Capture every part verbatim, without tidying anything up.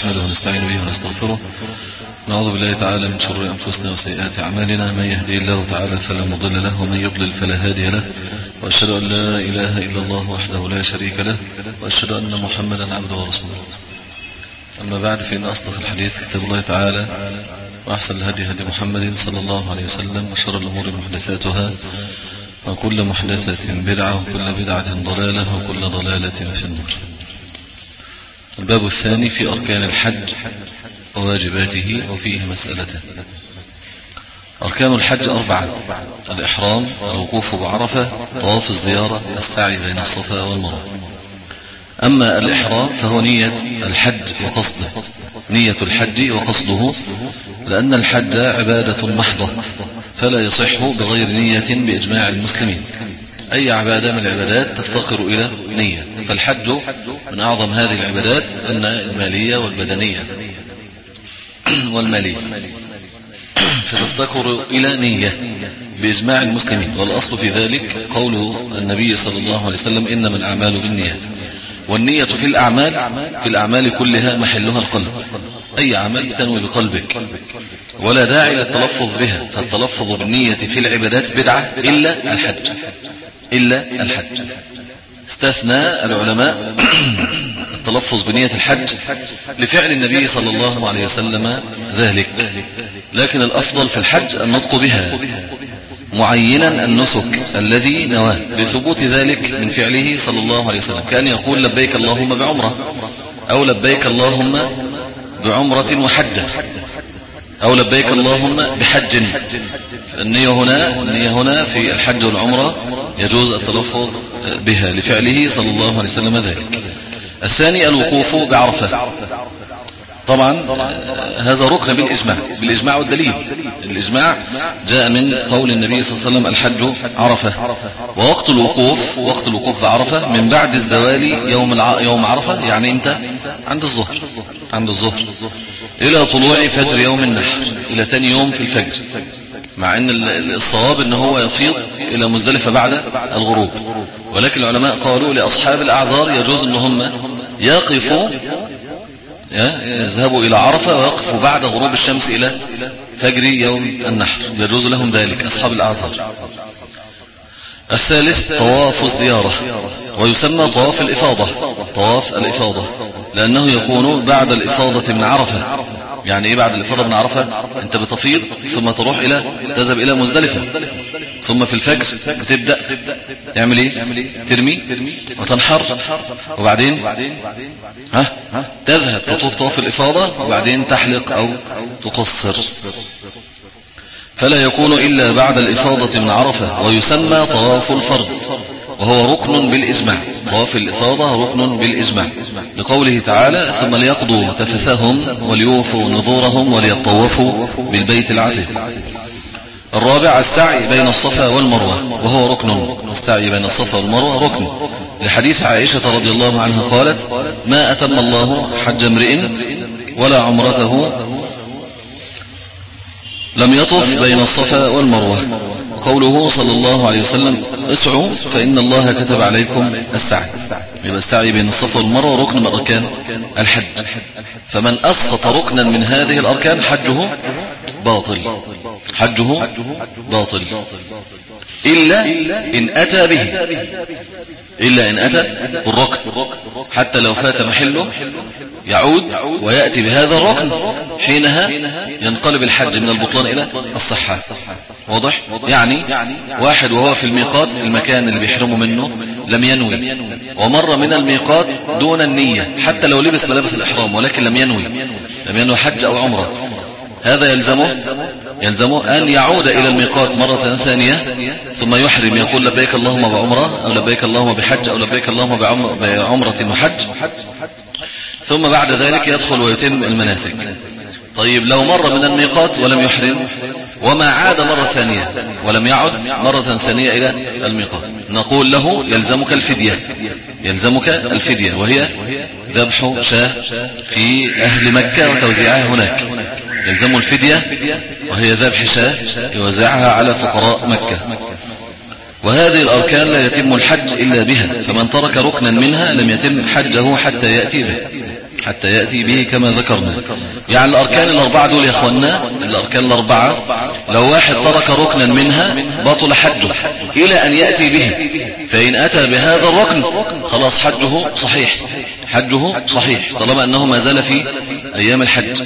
نحمده ونستعين به ونستغفره. نعوذ بالله تعالى من شرور أنفسنا وسيئات أعمالنا. من يهدي الله تعالى فلا مضل له ومن يضلل فلا هادي له. وأشهد أن لا إله إلا الله وحده لا شريك له، وأشهد أن محمدا عبده ورسوله. أما بعد، فإن أصدق الحديث كتاب الله تعالى، وأحسن الهدي هدي محمد صلى الله عليه وسلم، وشر الأمور محدثاتها، وكل محدثة بدعة، وكل بدعة ضلالة، وكل ضلالة في النار. الباب الثاني في أركان الحج وواجباته، وفيه مسألتان. أركان الحج أربعة: الإحرام، الوقوف بعرفة، طواف الزيارة، السعي بين الصفا والمروة. أما الإحرام فهو نية الحج وقصده، نية الحج وقصده، لأن الحج عبادة محضة فلا يصح بغير نية بإجماع المسلمين. أي عبادة من العبادات تفتقر إلى نية، فالحج من أعظم هذه العبادات، أن المالية والبدنية والمالية فتفتقر إلى نية بإجماع المسلمين. والأصل في ذلك قول النبي صلى الله عليه وسلم: إنما الأعمال بالنيات. والنية في الأعمال في الأعمال كلها محلها القلب. أي عمل تنوي بقلبك، ولا داعي للتلفظ بها، فالتلفظ بالنية في العبادات بدعة إلا الحج إلا الحج استثنى العلماء التلفظ بنية الحج لفعل النبي صلى الله عليه وسلم ذلك، لكن الأفضل في الحج النطق بها معينا النسك الذي نواه، لثبوت ذلك من فعله صلى الله عليه وسلم، كان يقول: لبيك اللهم بعمرة، أو لبيك اللهم بعمرة وحجة، أو لبيك اللهم بحج. فالنية هنا النية هنا في الحج والعمرة يجوز التلفظ بها لفعله صلى الله عليه وسلم ذلك. الثاني الوقوف بعرفة. طبعا هذا ركن بالإجماع بالإجماع والدليل. الإجماع جاء من قول النبي صلى الله عليه وسلم: الحج عرفة. ووقت الوقوف وقت الوقوف بعرفة من بعد الزوال يوم الع... يوم عرفة، يعني امتى؟ عند الظهر عند الظهر إلى طلوع فجر يوم النحر، إلى تاني يوم في الفجر، مع أن الصواب أنه هو يفيض إلى مزدلفة بعد الغروب. ولكن العلماء قالوا لأصحاب الأعذار يجوز أنهم يقفوا يذهبوا إلى عرفة ويقفوا بعد غروب الشمس إلى فجر يوم النحر، يجوز لهم ذلك أصحاب الأعذار. الثالث طواف الزيارة، ويسمى طواف الإفاضة طواف الإفاضة لأنه يكون بعد الإفاضة من عرفة. يعني إيه بعد الإفاضة من عرفة؟ أنت بتفيض ثم تروح إلى تذهب إلى مزدلفة، ثم في الفجر بتبدأ تعمل إيه؟ ترمي وتنحر، وبعدين ها تذهب تطوف طواف الإفاضة، وبعدين تحلق أو تقصر. فلا يكون إلا بعد الإفاضة من عرفة، ويسمى طواف الفرض، وهو ركن بالإجماع. طواف الإفاضة ركن بالإجماع، لقوله تعالى: ثم ليقضوا تفثهم وليوفوا نذورهم وليطوفوا بالبيت العتيق. الرابع السعي بين الصفا والمروة، وهو ركن. السعي بين الصفا والمروة ركن، لحديث عائشة رضي الله عنها قالت: ما أتم الله حج امرئ ولا عمرته لم يطف بين الصفا والمروة. قوله صلى الله عليه وسلم: اسعوا فإن الله كتب عليكم السعي. يبقى السعي بين الصفا والمروة ركن من أركان الحج، فمن أسقط ركنا من هذه الأركان حجه باطل حجه باطل إلا إن أتى به إلا إن أتى بالركن، حتى لو فات محله يعود ويأتي بهذا الركن، حينها ينقلب الحج من البطلان إلى الصحة. واضح؟ يعني واحد وهو في الميقات، المكان اللي بيحرمه منه، لم ينوي، ومر من الميقات دون النية، حتى لو لبس ملابس الإحرام ولكن لم ينوي لم ينوي حج أو عمرة، هذا يلزمه يلزمه أن يعود إلى الميقات مرة ثانية، ثم يحرم، يقول: لبيك اللهم بعمرة، أو لبيك اللهم بحج، أو لبيك اللهم بعمرة وحج، ثم بعد ذلك يدخل ويتم المناسك. طيب لو مر من الميقات ولم يحرم، وما عاد مرة ثانية ولم يعد مرة ثانية إلى الميقات، نقول له: يلزمك الفدية يلزمك الفدية وهي ذبح شاة في أهل مكة وتوزيعها هناك. يلزم الفدية وهي ذبح شاة يوزعها على فقراء مكة. وهذه الأركان لا يتم الحج إلا بها، فمن ترك ركنا منها لم يتم حجه حتى يأتي به حتى يأتي به كما ذكرنا. يعني الأركان الأربعة دول يا أخوانا، الأركان الأربعة لو واحد ترك ركنا منها بطل حجه إلى أن يأتي به، فإن أتى بهذا الركن خلاص حجه صحيح، حجه صحيح طالما أنه ما زال في أيام الحج.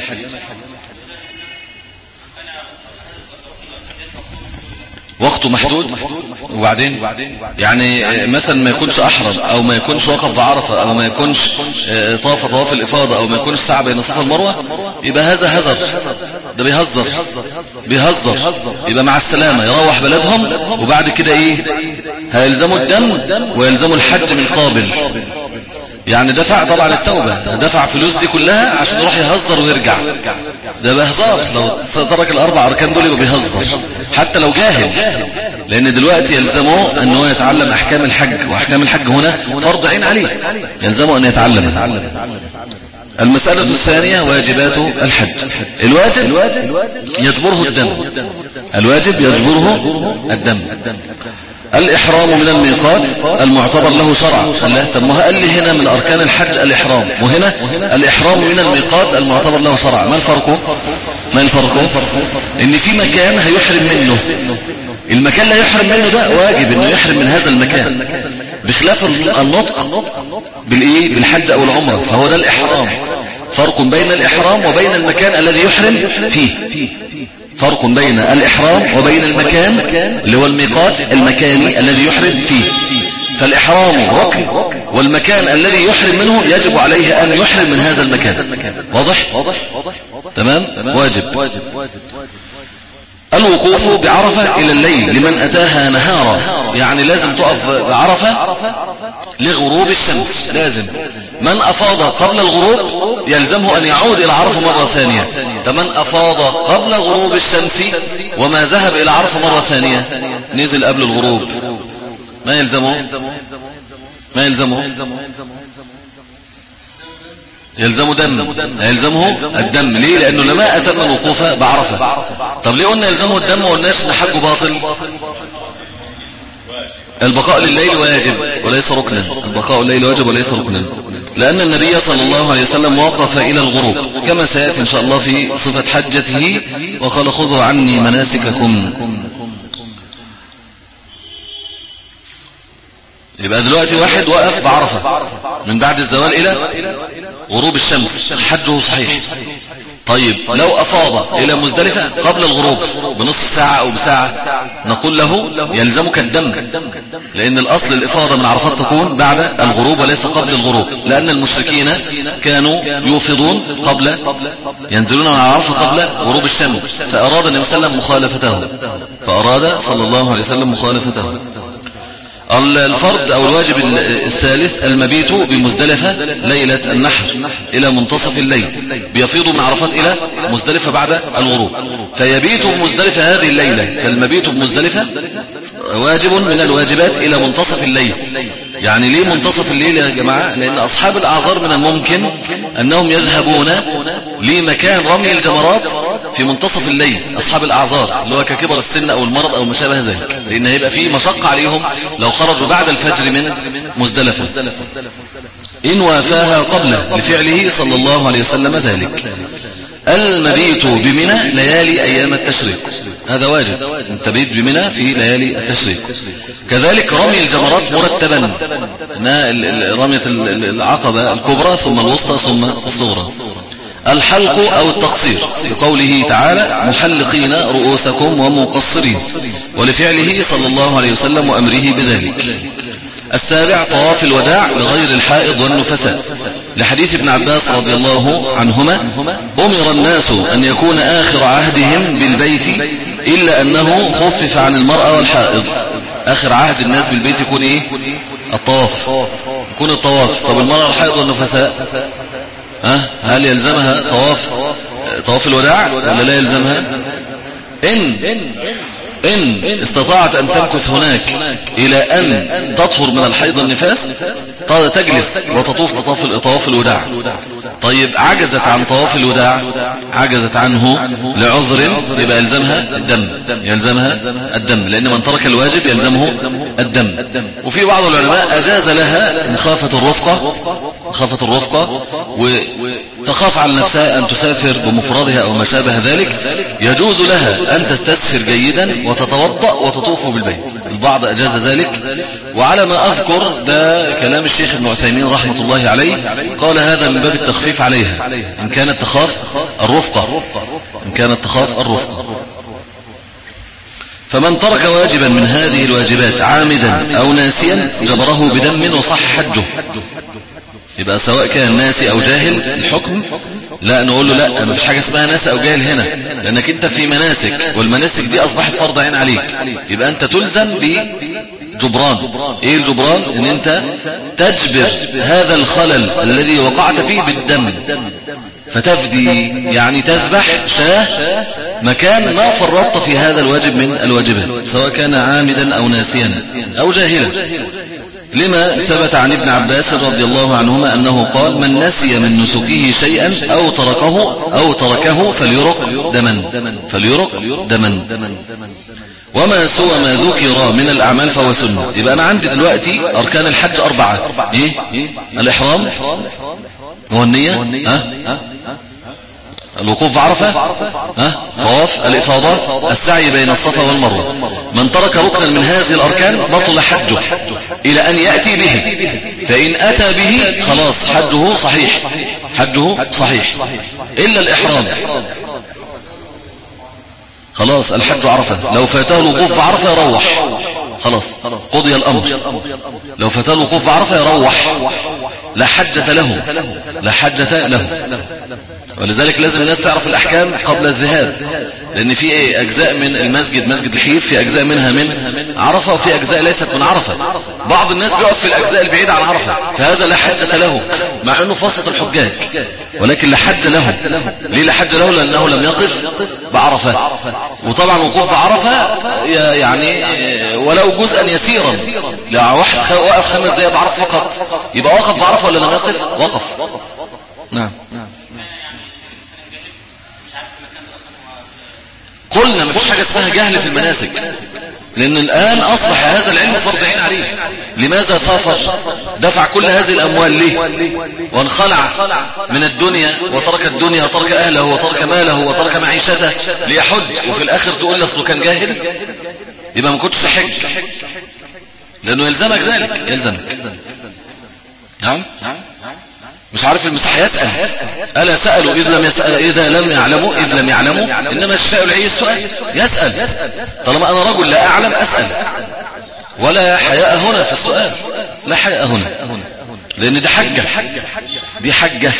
وقته محدود، وبعدين يعني مثلا ما يكونش أحرم أو ما يكونش وقف بعرفة أو ما يكونش طاف طواف الإفاضة أو ما يكونش سعى بين الصفا والمروة، يبقى هذا هزر، ده بيهزر بيهزر يبقى مع السلامة يروح بلدهم، وبعد كده إيه هيلزموا الدم ويلزموا الحج من قابل. يعني دفع طبعا التوبة، دفع فلوس دي كلها عشان يروح يهزر ويرجع، ده بهزار. لو ترك الأربع أركان دول يبقى بيهزر حتى لو جاهل، لأن دلوقتي يلزمه أنه يتعلم أحكام الحج، وأحكام الحج هنا فرض عين عليه، يلزمه أن يتعلمها. المسألة الثانية واجبات الحج. الواجب يجبره الدم، الواجب يجبره الدم. الإحرام من الميقات المعتبر له شرع. الله، طب ما قال لي هنا من أركان الحج الإحرام، وهنا الإحرام من الميقات المعتبر له شرع، ما الفرق؟ ما الفرق؟ إن في مكان هيحرم منه، المكان لا يحرم منه ده واجب إنه يحرم من هذا المكان، بخلاف النطق بالإيه؟ بالحج أو العمرة، فهو ده الإحرام. فرق بين الإحرام وبين المكان الذي يحرم فيه، فرق بين الإحرام وبين المكان اللي هو الميقات المكاني الذي يحرم فيه. فالإحرام ركن، والمكان الذي يحرم منه يجب عليه أن يحرم من هذا المكان. واضح؟ تمام؟ واجب. الوقوف بعرفة إلى الليل لمن أتاها نهارا، يعني لازم تقف بعرفة لغروب الشمس، لازم. من أفاض قبل الغروب يلزمه أن يعود إلى عرفة مرة ثانية. فمن أفاض قبل غروب الشمس وما ذهب إلى عرفة مرة ثانية نزل قبل الغروب، ما يلزمه ما يلزمه يلزمه دم، يلزمه الدم. ليه؟ لأنه لما أتم الوقوف بعرفة. طب ليه قلنا يلزمه الدم وقلناش إن حجه باطل؟ البقاء لليل واجب وليس ركنا، البقاء الليل واجب وليس ركنا، لأن النبي صلى الله عليه وسلم وقف إلى الغروب كما سيأتي إن شاء الله في صفة حجته، وقال خذوا عني مناسككم. يبقى دلوقتي واحد وقف بعرفة من بعد الزوال إلى غروب الشمس، حجه صحيح. طيب لو أفاض إلى مزدلفة قبل الغروب بنصف ساعة أو بساعة، نقول له يلزمك الدم، لأن الأصل الإفاضة من عرفات تكون بعد الغروب وليس قبل الغروب، لأن المشركين كانوا يوفضون قبل، ينزلون من عرفة قبل غروب الشمس، فأراد النبي صلى الله عليه وسلم مخالفته، فأراد صلى الله عليه وسلم مخالفته. الفرض أو الواجب الثالث المبيت بمزدلفة ليلة النحر إلى منتصف الليل، بيفيض من عرفات إلى مزدلفة بعد الغروب، فيبيت بمزدلفة هذه الليلة. فالمبيت بمزدلفة واجب من الواجبات إلى منتصف الليل. يعني ليه منتصف الليل يا جماعة؟ لأن أصحاب الأعذار من الممكن أنهم يذهبون لمكان رمي الجمرات في منتصف الليل، أصحاب الأعذار اللي هو ككبر السن أو المرض أو ما شابه ذلك، لأن هيبقى فيه مشقة عليهم لو خرجوا بعد الفجر من مزدلفة، إن وافاها قبله لفعله صلى الله عليه وسلم ذلك. المبيت بمنى ليالي أيام التشريق، هذا واجب، أن تبيت بمنى في ليالي التشريق. كذلك رمي الجمرات مرتبا، رمية العقبة الكبرى ثم الوسطى ثم الصغرى. الحلق أو التقصير لقوله تعالى محلقين رؤوسكم ومقصرين، ولفعله صلى الله عليه وسلم وأمره بذلك. السابع طواف الوداع لغير الحائض والنفساء، لحديث ابن عباس رضي الله عنهما أمر الناس أن يكون آخر عهدهم بالبيت إلا أنه خفف عن المرأة والحائض. آخر عهد الناس بالبيت يكون إيه؟ الطواف، يكون الطواف. طب المرأة والحائض والنفساء ها؟ هل يلزمها طواف طواف الوداع ولا لا يلزمها؟ إن إن استطاعت أن تمكث هناك إلى أن تطهر من الحيض والنفاس تجلس وتطوف طواف الوداع. طيب عجزت عن طواف الوداع، عجزت عنه لعذر، يبقى يلزمها الدم، يلزمها الدم، لأن من ترك الواجب يلزمه الدم. وفي بعض العلماء أجاز لها إن خافت الرفقة، خافت الرفقة وتخاف على نفسها أن تسافر بمفردها أو ما شابه ذلك، يجوز لها أن تستسفر جيدا وتتوضأ وتطوف بالبيت. البعض أجاز ذلك، وعلى ما أذكر ده كلام الشيخ ابن عثيمين رحمة الله عليه، قال هذا من باب التخفيف عليها إن كانت تخاف الرفقة إن كانت تخاف الرفقة. فمن ترك واجبا من هذه الواجبات عامدا أو ناسيا جبره بدم وصح حجه. يبقى سواء كان ناسي أو جاهل الحكم لا نقول له لا، ما فيش حاجة اسمها ناسي أو جاهل هنا، لأنك أنت في مناسك والمناسك دي أصبحت فرض عين عليك، يبقى أنت تلزم بجبران. إيه الجبران؟ إن أنت تجبر هذا الخلل الذي وقعت فيه بالدم، فتفدي يعني تذبح شاه مكان ما فرطت في هذا الواجب من الواجبات، سواء كان عامدا أو ناسيا أو جاهلا، لما ثبت عن ابن عباس رضي الله عنهما أنه قال: من نسي من نسكه شيئا أو تركه أو تركه فليرق دما فليرق دما وما سوى ما ذكر من الأعمال فهو سنة. يبقى أنا عندي دلوقتي أركان الحج أربعة. إيه؟ الإحرام والنية، ها؟ الوقوف بعرفة، ها؟ طواف الإفاضة، السعي بين الصفا والمروة. من ترك ركنا من هذه الأركان بطل حجه إلى أن يأتي به، فإن أتى به خلاص حجه صحيح حجه صحيح إلا الإحرام، خلاص الحج عرفة. لو فاته الوقوف بعرفة يروح، خلاص قضي الأمر. لو فاته الوقوف بعرفة يروح، لا حجة له لا حجة له. ولذلك لازم الناس تعرف الأحكام قبل الذهاب، لأن في ايه أجزاء من المسجد، مسجد الحيف، في أجزاء منها من عرفة وفي أجزاء ليست من عرفة. بعض الناس بيقف في الأجزاء البعيدة عن عرفة، فهذا لا حجة له مع أنه فصلة الحجاج، ولكن لا حج له. ليه لا حج له؟ لأنه لم يقف بعرفة. وطبعا وقوف بعرفة يعني ولو جزءا يسيرا، لا واحد وقف خمس دقائق بعرفة فقط يبقى وقف بعرفة ولا لم يقف؟ وقف. نعم. قلنا مفيش حاجة اسمها جهل في المناسك، لأن الآن أصبح هذا العلم فرض عين عليه. لماذا سافر؟ دفع كل هذه الأموال ليه؟ وانخلع من الدنيا وترك الدنيا وترك أهله وترك ماله وترك معيشته ليحج، وفي الآخر تقول لي أصله كان جاهل؟ يبقى ما كنتش تحج، لأنه يلزمك ذلك، يلزمك. نعم؟ مش عارف المسيح يسأل، ألا سألوا إذ لم يسأل إذا لم يعلموا إذ لم يعلموا إنما الشفاء العي السؤال. يسأل، طالما أنا رجل لا أعلم أسأل، ولا حياء هنا في السؤال، لا حياء هنا، لأن دي حجة دي حجة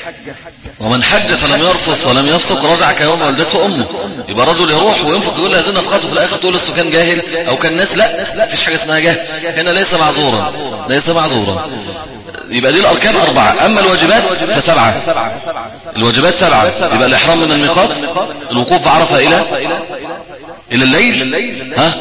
ومن حج فلم يرفث ولم يفسق رجع كيوم ولدته أمه. يبقى رجل يروح وينفق يقول هذه نفقته، في الآخر تقول لسه كان جاهل أو كان ناس. لا، مفيش حاجة اسمها جاهل هنا، ليس معذورا ليس معذورا. يبقى دي الأركان أربعة. أما الواجبات فسبعة. الواجبات سبعة. يبقى الإحرام من الميقات، الوقوف بعرفة إلى إلى الليل، ها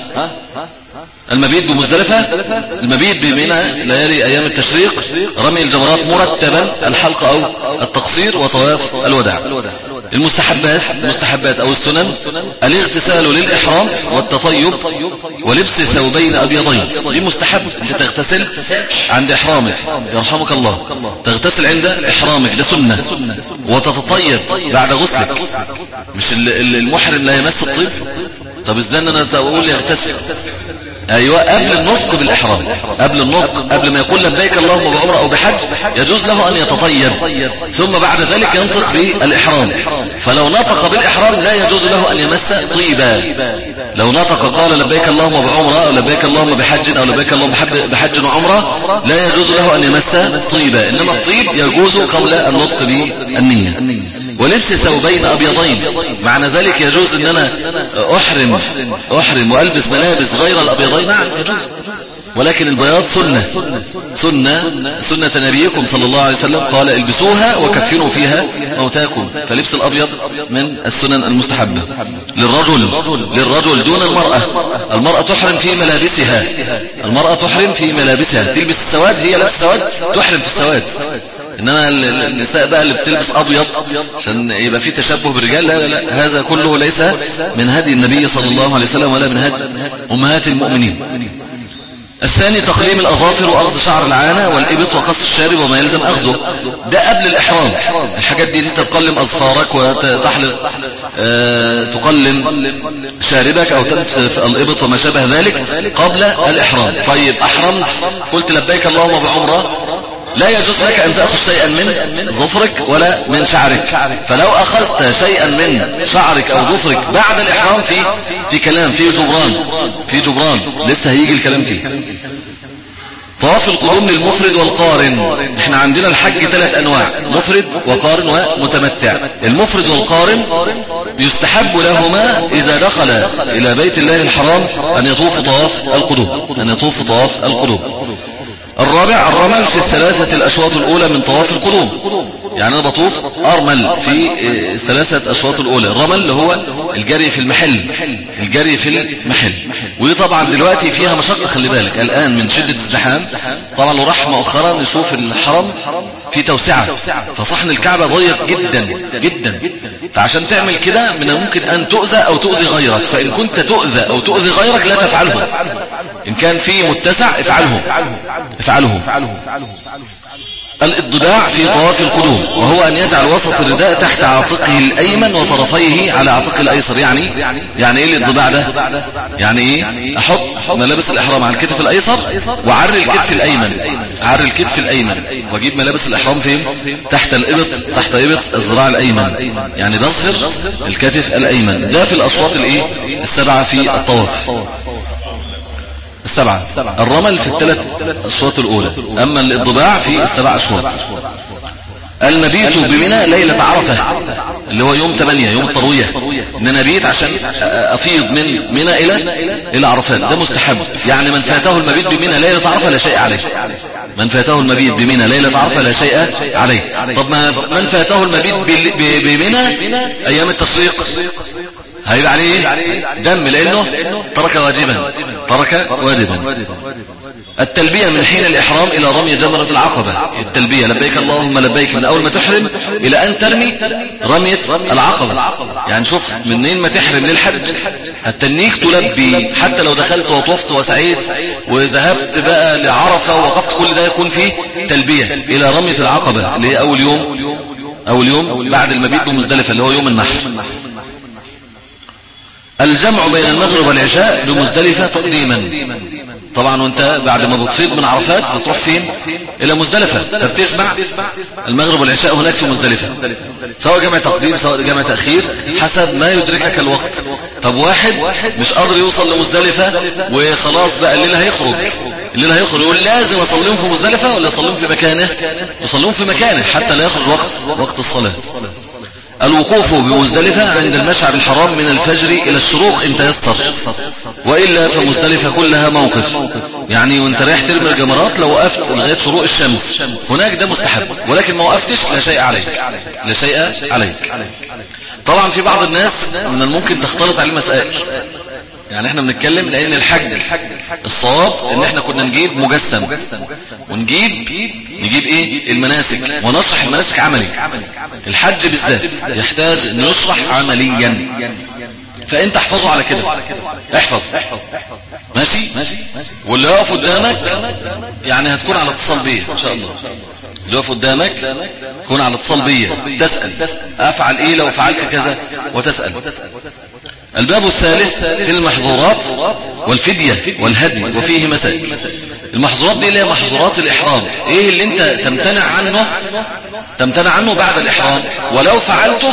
المبيت بمزدلفة، المبيت بمنى ليالي أيام التشريق، رمي الجمرات مرتبا، الحلق أو التقصير، وطواف الوداع. المستحبات المستحبات أو السنن: الاغتسال للإحرام والتطيب ولبس ثوبين أبيضين. دي مستحب، أنت تغتسل عند إحرامك يرحمك الله، تغتسل عند إحرامك، ده سنة. وتتطيب بعد غسلك. مش المحرم لا يمس الطيب؟ طب ازاي انا اقول يغتسل؟ ايوه، قبل النطق بالاحرام، قبل النطق، قبل ما يقول لبيك اللهم بعمره او بحج، يجوز له ان يتطيب، ثم بعد ذلك ينطق بالاحرام. فلو نطق بالاحرام لا يجوز له ان يمس طيبا. لو نطق قال لبيك اللهم بعمره او لبيك اللهم بحج او لبيك اللهم بحج وعمره، لا يجوز له ان يمس طيبا، انما الطيب يجوز قبل النطق بالنية. ولبس ثوبين ابيضين، معنى ذلك يجوز ان انا احرم احرم والبس ملابس غير الابيضين، نعم يجوز، ولكن البياض سنة سنة سنة نبيكم صلى الله عليه وسلم، قال البسوها وكفنوا فيها موتاكم. فلبس الأبيض من السنن المستحبة للرجل للرجل دون المرأة. المرأة تحرم في ملابسها، المرأة تحرم في ملابسها، تلبس السواد، هي لبس السواد تحرم في السواد. إنما النساء بقى اللي بتلبس أبيض عشان يبقى في تشبه بالرجال، لا لا لا، هذا كله ليس من هدي النبي صلى الله عليه وسلم ولا من هدي أمهات المؤمنين. الثاني تقليم الأظافر وأخذ شعر العانة والإبط وقص الشارب وما يلزم أخذه، ده قبل الإحرام. الحاجات دي أنت تقلم أظفارك وتحلق أه تقلم شاربك أو تنف الإبط وما شابه ذلك قبل الإحرام. طيب أحرمت قلت لبيك اللهم بعمرة، لا يجوز لك أن تأخذ شيئا من ظفرك ولا من شعرك، فلو أخذت شيئا من شعرك أو ظفرك بعد الإحرام في في كلام في جبران في جبران لسه هيجي الكلام فيه. طواف القدوم للمفرد والقارن. احنا عندنا الحج ثلاث أنواع، مفرد وقارن ومتمتع. المفرد والقارن يستحب لهما إذا دخل إلى بيت الله الحرام أن يطوف طواف القدوم أن يطوف طواف القدوم. الرابع الرمل في الثلاثة الأشواط الأولى من طواف القدوم، يعني أنا بطوف أرمل في الثلاثة أشواط الأولى. الرمل اللي هو الجري في المحل الجري في المحل ودي طبعا دلوقتي فيها مشقة، خلي بالك الآن من شدة الزحام. طبعا لو راح مؤخرا نشوف الحرم في توسعة، فصحن الكعبة ضيق جدا جدا، فعشان تعمل كده من الممكن أن تؤذى أو تؤذي غيرك، فإن كنت تؤذى أو تؤذي غيرك لا تفعله. إن كان في متسع افعله افعله الإضداع في طواف القدوم، وهو أن يجعل وسط الرداء تحت عاتقه الأيمن وطرفيه على عاتقه الأيسر. يعني يعني إيه الإضداع ده؟ يعني إيه؟ أحط ملابس الإحرام على الكتف الأيسر وعري الكتف الأيمن عري الكتف الأيمن وأجيب ملابس الإحرام فين؟ تحت الإبط تحت إبط الذراع الأيمن، يعني بظهر الكتف الأيمن. ده في الأشواط الإيه؟ السبعة في الطواف السبعة. الرمل في الثلاث أشواط الأولى، أما الإضباع في السبع أشواط. المبيت بمنى ليلة عرفة اللي هو يوم ثمانية يوم التروية، إن أنا بيت عشان أفيض من منى إلى إلى عرفات، ده مستحب. يعني من فاته المبيت بمنى ليلة عرفة لا شيء عليه، من فاته المبيت بمنى ليلة عرفة لا شيء عليه. طب من فاته المبيت بمنى أيام التشريق هيبقى عليه دم، لأنه ترك واجبا ترك واجبا. التلبية من حين الإحرام إلى رمي جمرة العقبة. التلبية لبيك اللهم لبيك من أول ما تحرم إلى أن ترمي رمية العقبة. يعني شوف منين ما تحرم للحج التنيك تلبي، حتى لو دخلت وطفت وسعيت وذهبت بقى لعرفة ووقفت، كل ده يكون فيه تلبية إلى رمية العقبة اللي هي أول يوم أول يوم بعد المبيت بمزدلفة اللي هو يوم النحر. الجمع بين المغرب والعشاء بمزدلفة تقديما. طبعا وانت بعد ما بتصيد من عرفات بتروح فين؟ الى مزدلفة، فبتجمع المغرب والعشاء هناك في مزدلفة، سواء جمع تقديم سواء جمع تأخير حسب ما يدركك الوقت. طب واحد مش قادر يوصل لمزدلفة وخلاص بقى الليل هيخرج الليل هيخرج يقول لازم اصليهم في مزدلفة ولا اصليهم في مكانه؟ يصليهم في مكانه حتى لا يخرج وقت وقت الصلاة. الوقوف بمزدلفة عند المشعر الحرام من الفجر إلى الشروق إن تيسر، وإلا فمزدلفة كلها موقف. يعني وانت رايح ترمي الجمرات لو وقفت لغاية شروق الشمس هناك ده مستحب، ولكن ما وقفتش لا شيء عليك لا شيء عليك. طبعا في بعض الناس من الممكن تختلط على المسائل، يعني احنا بنتكلم لأن الحج الصواب ان احنا كنا نجيب مجسم ونجيب نجيب ايه المناسك ونشرح المناسك عملي. الحج بالذات يحتاج ان يشرح عمليا، فانت احفظه على كده احفظ ماشي. واللي يقف قدامك يعني هتكون على اتصال بيه ان شاء الله، اللي يقف قدامك تكون على اتصال بيه، تسأل افعل ايه لو فعلت كذا وتسأل. الباب الثالث في المحظورات والفدية والهدي، وفيه مسائل. المحظورات دي اللي هي محظورات الإحرام، ايه اللي انت تمتنع عنه تمتنع عنه بعد الإحرام، ولو فعلته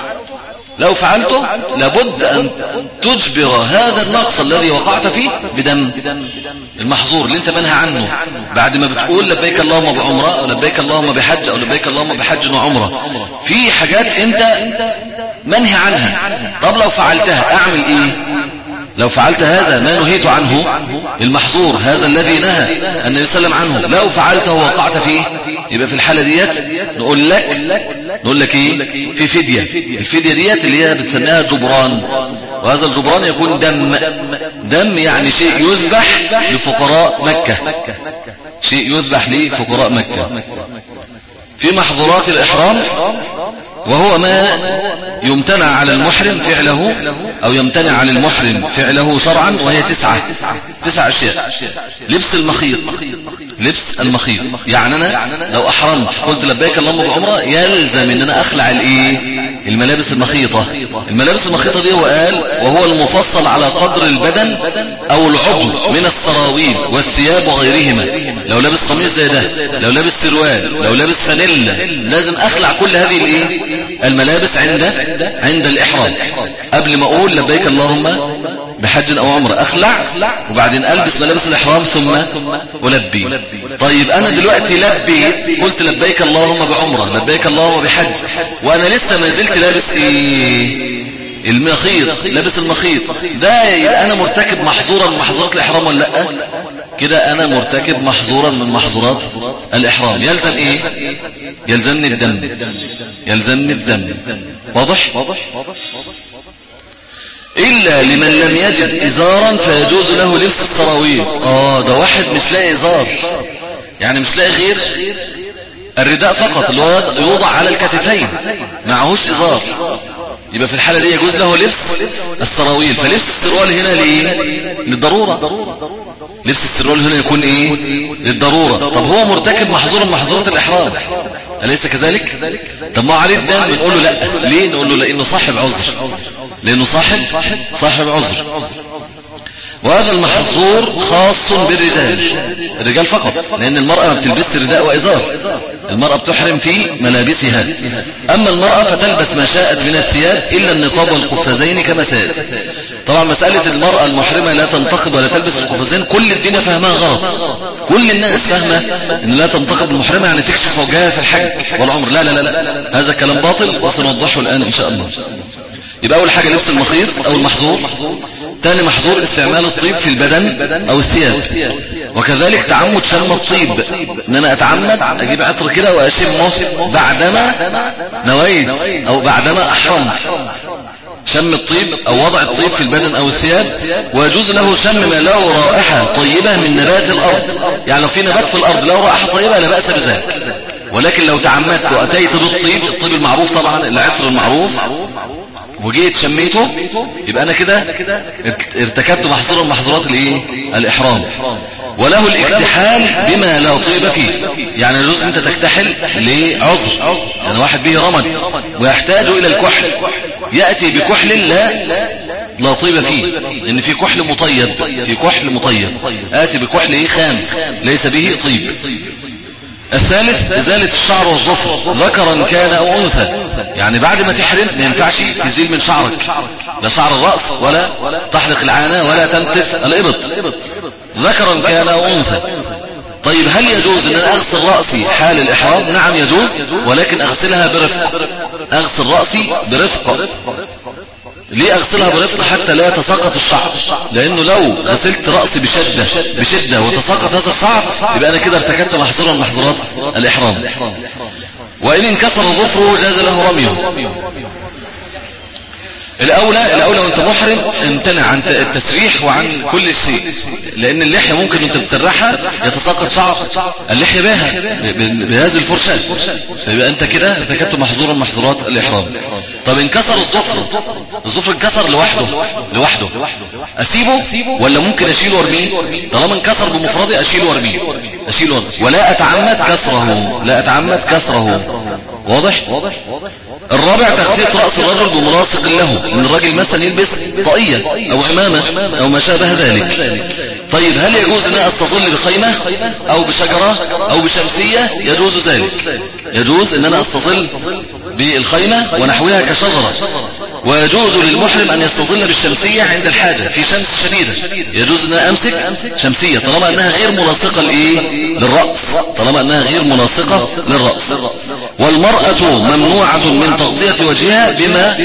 لو فعلته لابد أن تجبر هذا النقص الذي وقعت فيه بدم. المحظور اللي انت منهى عنه بعد ما بتقول لبيك اللهم بعمرة أو لبيك اللهم بحج أو لبيك اللهم بحج وعمرة، في حاجات انت منهي عنها. طب لو فعلتها اعمل ايه؟ لو فعلت هذا ما نهيت عنه المحظور هذا الذي نهى النبي صلى الله عليه وسلم عنه، لو فعلته ووقعت فيه يبقى في الحالة ديت نقول لك نقول لك ايه؟ في فدية. الفدية ديت اللي هي بتسميها جبران، وهذا الجبران يكون دم دم يعني شيء يذبح لفقراء مكة شيء يذبح لفقراء مكة. في محظورات الإحرام وهو ما يمتنع على المحرم فعله أو يمتنع على المحرم فعله شرعا، وهي تسعة تسع أشياء. لبس المخيط، لبس المخيط يعني أنا لو أحرمت قلت لبيك اللهم بعمرة يلزم أن أنا أخلع الإيه؟ الملابس المخيطة. الملابس المخيطة دي هو قال وهو المفصل على قدر البدن أو العضو من السراويل والثياب وغيرهما. لو لابس قميص زي ده، لو لابس سروال، لو لابس فانيلا، لازم أخلع كل هذه الإيه؟ الملابس عند عند الإحرام. قبل ما أقول لبيك اللهم بحج أو عمرة أخلع، وبعدين ألبس ملابس الإحرام ثم ألبي. طيب أنا دلوقتي لبيت، قلت لبيك اللهم بعمرة، لبيك اللهم بحج، وأنا لسه ما زلت لابس إيه؟ المخيط، لابس المخيط ده، يبقى أنا مرتكب محظورا من محظورات الإحرام ولا لأ؟ كده أنا مرتكب محظورا من محظورات الإحرام. يلزم إيه؟ يلزمني الدم، يلزمني الدم. واضح؟ إلا لمن لم يجد إزارا فيجوز له لبس السراويل. آه ده واحد مش لاقي إزار، يعني مش لاقي غير الرداء فقط اللي هو يوضع على الكتفين، معهوش إزار، يبقى في الحالة دي يجوز له لبس السراويل. فلبس السروال هنا ليه؟ للضرورة. لبس السروال هنا يكون إيه؟ للضرورة. طب هو مرتكب محظور من محظورات الإحرام، أليس كذلك؟ طب ما عليه الدم، نقول له لا. ليه؟ نقول له لأنه صاحب عذر، لأنه صاحب صاحب عذر. وهذا المحظور خاص بالرجال، الرجال فقط، لأن المرأة ما بتلبس رداء وإزار، المرأة بتحرم في ملابسها. أما المرأة فتلبس ما شاءت من الثياب إلا النقاب والقفازين كما سيأتي. طبعا مسألة المرأة المحرمة لا تنتقب ولا تلبس القفازين كل الدنيا فهمها غلط. كل الناس فهمة إن لا تنتقب المحرمة يعني تكشف وجهها في الحج والعمر. لا لا لا لا، هذا كلام باطل وسنوضحه الآن إن شاء الله. يبقى أول حاجة لبس المخيط أو المحظور. ثاني محظور استعمال الطيب في البدن أو الثياب، وكذلك تعمد شم الطيب، إن أنا أتعمد أجيب عطر كده وأشمه بعدما نويت أو بعدما أحرمت. شم الطيب أو وضع الطيب في البدن أو الثياب. ويجوز له شم ما له رائحة طيبة من نبات الأرض، يعني لو في نبات في الأرض له رائحة طيبة لا بأس بذلك. ولكن لو تعمدت وأتيت بالطيب، الطيب المعروف طبعا، العطر المعروف، وجيت شميته، يبقى أنا كده ارتكبت محظورا من محظورات الايه؟ الإحرام. وله الاكتحال بما لا طيب فيه، يعني يجوز أنت تكتحل لعذر، يعني واحد به رمد ويحتاج إلى الكحل، يأتي بكحل لا لا طيب فيه، لأن في كحل مطيب، في كحل مطيب آتي بكحل إيه؟ خام ليس به طيب. الثالث إزالة الشعر والظفر ذكرا كان أو أنثى، يعني بعد ما تحرم ما ينفعش تزيل من شعرك، لا شعر الرأس ولا تحلق العانة ولا تنتف الإبط، ذكرا كان أو أنثى. طيب هل يجوز أن أغسل رأسي حال الإحرام؟ نعم يجوز، ولكن أغسلها برفق، أغسل رأسي برفق. ليه أغسلها برفق؟ حتى لا يتساقط الشعر، لأنه لو غسلت رأسي بشدة بشدة وتساقط هذا الشعر يبقى أنا كده ارتكبت محظورا من محظورات الإحرام. وإن انكسر ظفره جاز له رميه. الأولى الأولى وأنت محرم امتنع عن التسريح وعن كل شيء، لأن اللحية ممكن وأنت بتسرحها يتساقط شعر اللحية بها بهذه الفرشاة، فيبقى أنت كده ارتكبت محظورا من محظورات الإحرام. طب انكسر الظفر، الظفر انكسر لوحده لوحده أسيبه ولا ممكن أشيله وارميه؟ طالما انكسر بمفرده أشيله وارميه، أشيله وارميه ولا أتعمد كسره، لا أتعمد كسره. واضح؟ الرابع تغطية رأس الرجل بملاصق له، ان الرجل مثلا يلبس طاقية او عمامة او ما شابه ذلك. طيب هل يجوز ان استظل بخيمة او بشجرة او بشمسية؟ يجوز ذلك، يجوز ان انا استظل بالخيمة ونحوها كشجرة. ويجوز للمحرم ان يستظل بالشمسية عند الحاجة في شمس شديدة، يجوز ان امسك شمسية طالما انها غير ملاصقة لايه؟ للرأس، طالما انها غير ملاصقة للرأس. والمرأة ممنوعة من تغطية وجهها بما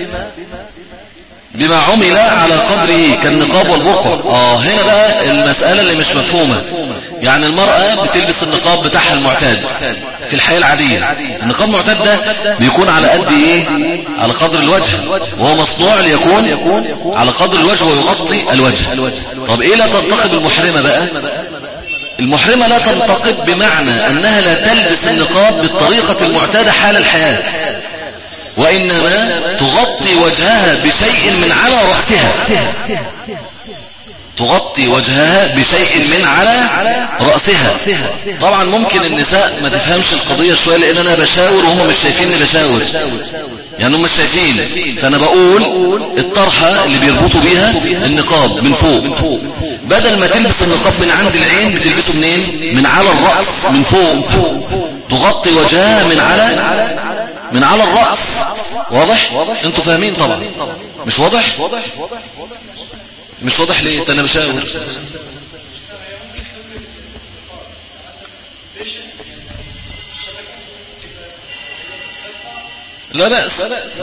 بما عمل على قدره كالنقاب والبرقع. اه هنا بقى المسألة اللي مش مفهومة، يعني المرأة بتلبس النقاب بتاعها المعتاد في الحياة العادية، النقاب المعتاد ده بيكون على قد ايه؟ على قدر الوجه، وهو مصنوع ليكون على قدر الوجه ويغطي الوجه. طب ايه لا تنتقب المحرمة بقى؟ المحرمة لا تنتقب بمعنى أنها لا تلبس النقاب بالطريقة المعتادة حال الحياة، وإنما تغطي وجهها بشيء من على رأسها، تغطي وجهها بشيء من على رأسها. طبعا ممكن النساء ما تفهمش القضية شوية، لأن أنا بشاور وهم مش شايفيني بشاور، يعني هم مش شايفين، فأنا بقول الطرحة اللي بيربطوا بيها النقاب من فوق، بدل ما تلبس النقاب من عند العين بتلبسه منين؟ من على الرأس من فوق، تغطي وجهها من على من على الرأس. واضح؟ انتوا فاهمين طبعا؟ مش واضح؟ مش واضح ليه؟ انا بشاور. لا بأس.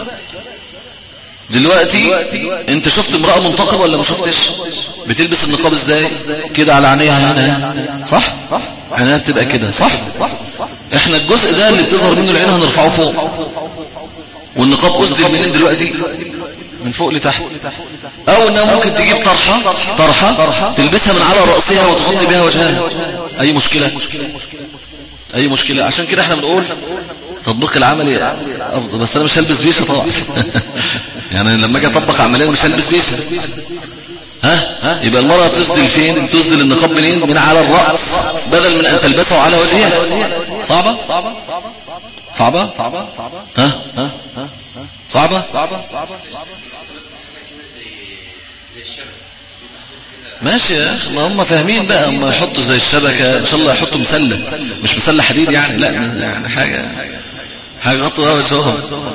دلوقتي انت شفت امرأة منتقبة ولا ما شفتش؟ بتلبس النقاب ازاي؟ كده على عينيها هنا، صح؟ عينيها بتبقى كده، صح؟ احنا الجزء ده اللي بتظهر منه العين هنرفعه فوق، والنقاب أسدل منين دلوقتي؟ من فوق لتحت. او انها ممكن تجيب طرحة طرحة تلبسها من على رأسها وتغطي بها وجهها. اي مشكلة؟ اي مشكلة؟ عشان كده احنا بنقول تطبيق العملي افضل، بس انا مش هلبس بيشة طبعا. يعني لما اجي اطبق عمليا مش هلبس بيشة. ها يبقى المرأة تسدل فين؟ تسدل النقاب منين؟ من على الرأس بدل من ان تلبسه على وجهها. صعبة صعبة صعبة ها ها صعبة ماشي يا اخي، ما هم فاهمين بقى، هم يحطوا زي الشبكة ان شاء الله يحطوا مسلة، مش مسلة حديد يعني، لا يعني حاجة حاجة غطوا بقى وجههم.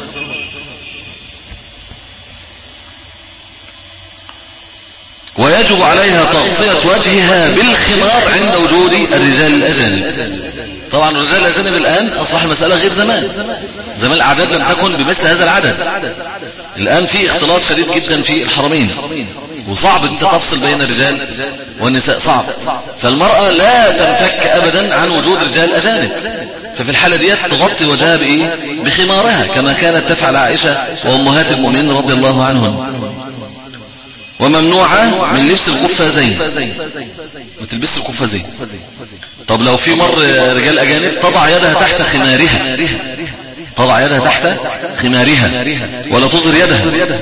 ويجب عليها تغطية وجهها بالخمار عند وجود الرجال الأجانب. طبعا الرجال الأجانب الآن أصبح المسألة غير زمان، زمان الأعداد لم تكن بمثل هذا العدد، الآن في اختلاط شديد جدا في الحرمين، وصعب أن تفصل بين الرجال والنساء، صعب. فالمرأة لا تنفك أبدا عن وجود رجال أجانب، ففي الحالة دي تغطي وجهها بإيه؟ بخمارها، كما كانت تفعل عائشة وأمهات المؤمنين رضي الله عنهم. وممنوعة من لبس القفازين، ما تلبس القفازين. طب لو في مر رجال أجانب تضع يدها تحت خمارها، تضع يدها تحت خمارها ولا تظهر يدها،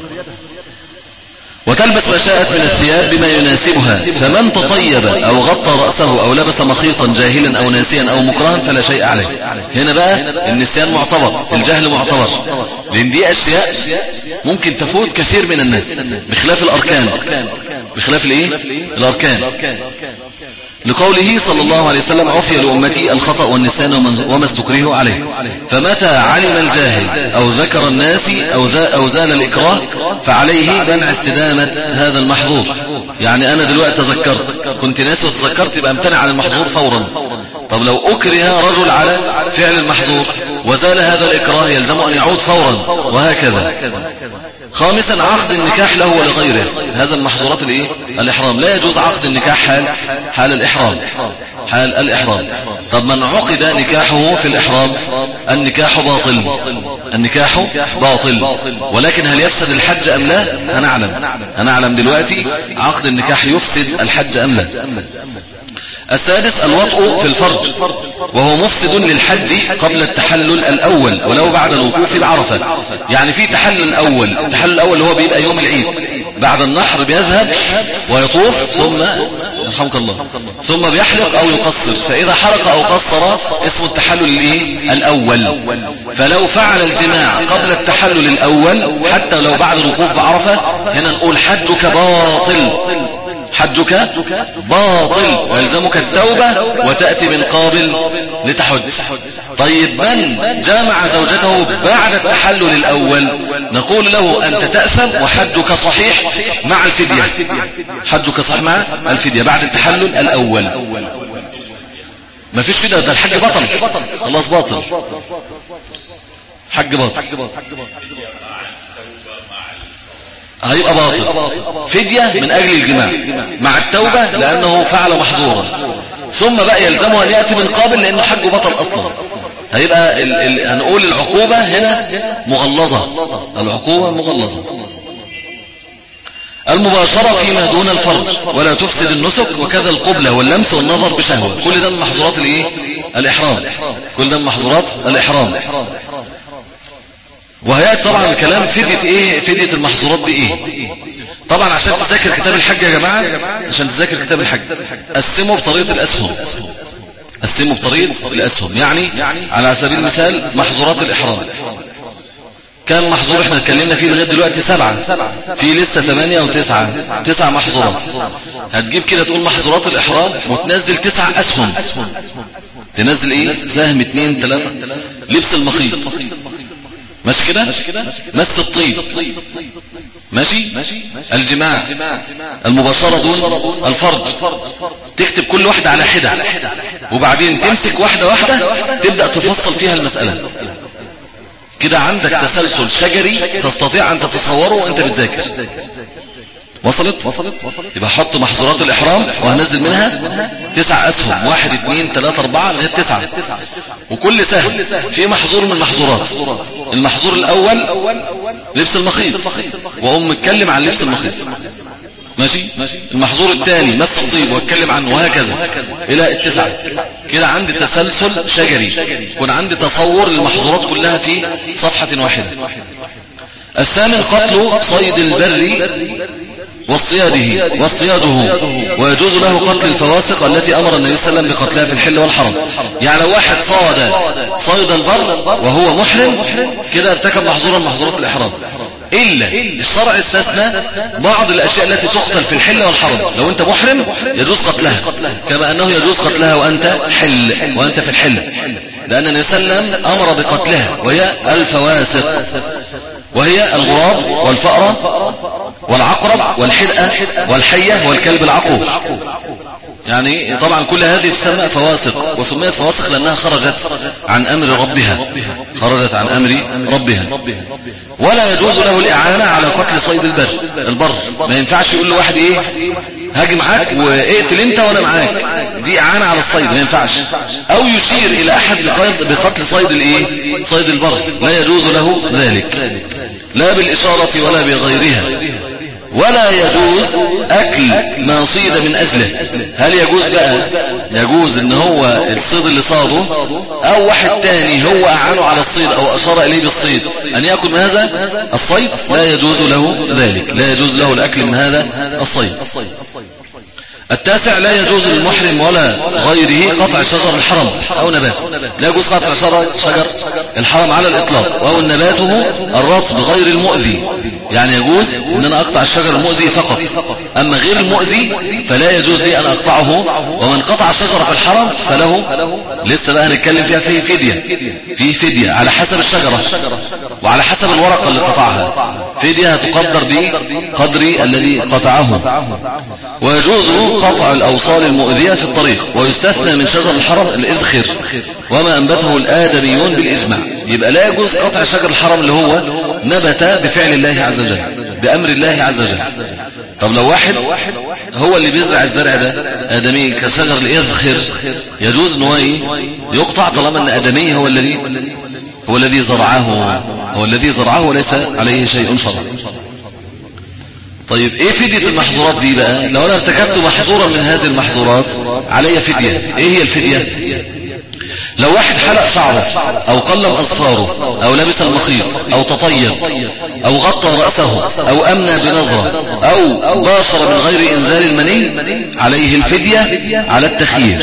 وتلبس ما شاءت من الثياب بما يناسبها. فمن تطيب أو غطى رأسه أو لبس مخيطا جاهلا أو ناسيا أو مكرها فلا شيء عليه. هنا بقى النسيان معتبر، الجهل معتبر، لأن دي أشياء ممكن تفوت كثير من الناس، بخلاف الأركان، بخلاف الإيه؟ الأركان. لقوله صلى الله عليه وسلم: عفي لأمتي الخطأ والنسيان وما استكرهوا عليه. فمتى علم الجاهل أو ذكر الناس أو زال الإكراه فعليه منع استدامة هذا المحظور. يعني أنا دلوقتي تذكرت، كنت ناسي وتذكرت، يبقى امتنع عن المحظور فورا. طب لو أكره رجل على فعل المحظور وزال هذا الإكراه يلزم أن يعود فورا، وهكذا. خامسا عقد النكاح له ولغيره، هذا المحظورات الايه؟ الإحرام. لا يجوز عقد النكاح حال حال الإحرام، حال الإحرام. طب من عقد نكاحه في الإحرام النكاح باطل، النكاح باطل. ولكن هل يفسد الحج أم لا؟ هنعلم هنعلم دلوقتي عقد النكاح يفسد الحج أم لا. السادس الوطء في الفرج، وهو مفسد للحج قبل التحلل الأول ولو بعد الوقوف بعرفة. يعني في تحلل الأول، التحلل الأول هو بيبقى يوم العيد، بعد النحر بيذهب ويطوف ثم يرحمك الله ثم بيحلق أو يقصر، فإذا حلق أو قصر اسمه التحلل الإيه؟ الأول. فلو فعل الجماع قبل التحلل الأول حتى لو بعد الوقوف بعرفة، هنا نقول حجك باطل، حجك باطل ويلزمك التوبة وتأتي من قابل لتحج. طيب من جامع زوجته بعد التحلل الأول نقول له أنت تأثم وحجك صحيح مع الفدية، حجك صحيح مع الفدية بعد التحلل الأول. ما فيش فدية، ده الحج بطل، خلاص باطل، حج باطل، هيبقى باطل. فدية من أجل الجماع مع التوبة لأنه فعل محظورا، ثم بقى يلزمه أن يأتي من قابل لأنه حجه بطل أصلا. هيبقى ال ال هنقول العقوبة هنا مغلظة، العقوبة مغلظة. المباشرة فيما دون الفرج ولا تفسد النسك، وكذا القبلة واللمس والنظر بشهوة. كل ده من محظورات الايه؟ الإحرام، كل ده من محظورات الإحرام. وهيأتي طبعا الكلام فدية ايه، فدية المحظورات دي ايه. طبعا عشان تذاكر كتاب الحج يا جماعة، عشان تذاكر كتاب الحج قسمه بطريقة الأسهم، قسمه بطريقة الأسهم. يعني على سبيل المثال محظورات الإحرام كان محظور احنا اتكلمنا فيه لغاية دلوقتي سبعة، في لسه ثمانية او تسعة، تسع محظورات. هتجيب كده تقول محظورات الإحرام وتنزل تسع أسهم. تنزل ايه؟ سهم اتنين تلاتة. لبس المخيط ماشي كده، مس الطيب ماشي، الجماع، المباشرة دون الفرج. تكتب كل واحدة على حدة وبعدين تمسك واحدة واحدة تبدأ تفصل فيها المسألة. كده عندك تسلسل شجري تستطيع أن تتصوره وأنت بتذاكر. وصلت؟ يبقى حط محظورات الإحرام وهنزل منها تسع أسهم، واحد اثنين ثلاثة أربعة لغاية تسعة، وكل سهم في محظور من المحظورات. المحظور الأول لبس المخيط، وأقوم متكلم عن لبس المخيط ماشي. المحظور الثاني مس الطيب واتكلم عنه، وهكذا إلى التسعة. كده عندي تسلسل شجري، يكون عندي تصور للمحظورات كلها في صفحة واحدة. الثامن قتل صيد البر واصطياده واصطياده ويجوز له قتل الفواسق التي أمر النبي صلى الله عليه وسلم بقتلها في الحل والحرم. يعني لو واحد صاد صيد البر وهو محرم كده ارتكب محظورا من محظورات الإحرام، إلا الشرع استثنى بعض الأشياء التي تقتل في الحل والحرم. لو أنت محرم يجوز قتلها كما أنه يجوز قتلها وأنت حل وأنت في الحل، لأن النبي صلى الله عليه وسلم أمر بقتلها، وهي الفواسق، وهي الغراب والفأرة والعقرب والحدقة والحية والكلب العقور. يعني طبعا كل هذه تسمى فواسق، وسميت فواسق لأنها خرجت عن أمر ربها، خرجت عن أمر ربها. ولا يجوز له الإعانة على قتل صيد البر البر ما ينفعش يقول له واحد ايه هاجي معاك واقتل انت وانا معاك، دي إعانة على الصيد ما ينفعش. او يشير الى احد بقتل صيد الايه صيد البر، لا يجوز له ذلك لا بالإشارة ولا بغيرها. ولا يجوز أكل ما صيد من أجله. هل يجوز بقى؟ يجوز ان هو الصيد اللي صاده او واحد تاني هو اعانه على الصيد او اشار اليه بالصيد ان يأكل من هذا الصيد، لا يجوز له ذلك، لا يجوز له الاكل من هذا الصيد. التاسع لا يجوز للمحرم ولا غيره قطع شجر الحرم أو نباته. لا يجوز قطع شجر الحرم على الإطلاق، أو نباته الرطب غير المؤذي. يعني يجوز أن أنا أقطع الشجر المؤذي فقط، أما غير المؤذي فلا يجوز لي أن أقطعه. ومن قطع شجرة في الحرم فله لسه بقى هنتكلم فيها فيه فدية، فيه فدية على حسب الشجرة وعلى حسب الورقة اللي قطعها، فدية هتقدر بقدر الذي قطعه. ويجوز قطع الأوصال المؤذية في الطريق، ويستثنى من شجر الحرم الإذخر وما أنبته الآدميون بالإجماع. يبقى لا يجوز قطع شجر الحرم اللي هو نبت بفعل الله عز وجل بأمر الله عز وجل. طب لو واحد هو اللي بيزرع الزرع ده آدمي كشجر الإذخر، يجوز أنه يقطع طالما أن آدمي هو الذي هو الذي زرعه هو الذي زرعه وليس عليه شيء شرعي. طيب ايه فدية المحظورات دي بقى؟ لو انا ارتكبت محظورا من هذه المحظورات علي فدية. ايه هي الفدية؟ لو واحد حلق شعره او قلم اظفاره او لبس المخيط او تطيب او غطى رأسه او امنى بنظرة او باشر من غير انزال المني، عليه الفدية على التخيير.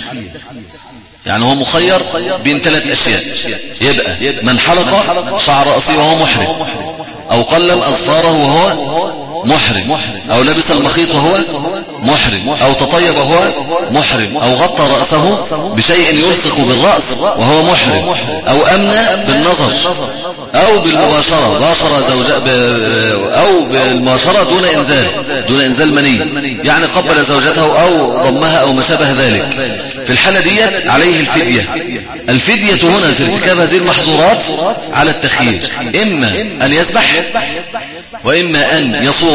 يعني هو مخير بين ثلاث اشياء. يبقى من حلق شعر رأسه وهو محرم، او قلم اظفاره وهو محرم، او لبس المخيط وهو محرم، او تطيب وهو محرم، او غطى رأسه بشيء يلصق بالرأس وهو محرم، او امنى بالنظر، او بالمباشرة باشر زوجة ب... او بالمباشرة دون انزال دون انزال مني، يعني قبل زوجته او ضمها او ما شابه ذلك. في الحالة ديت عليه الفدية. الفدية هنا في ارتكاب هذه المحظورات على التخيير، اما ان يسبح واما ان يصوم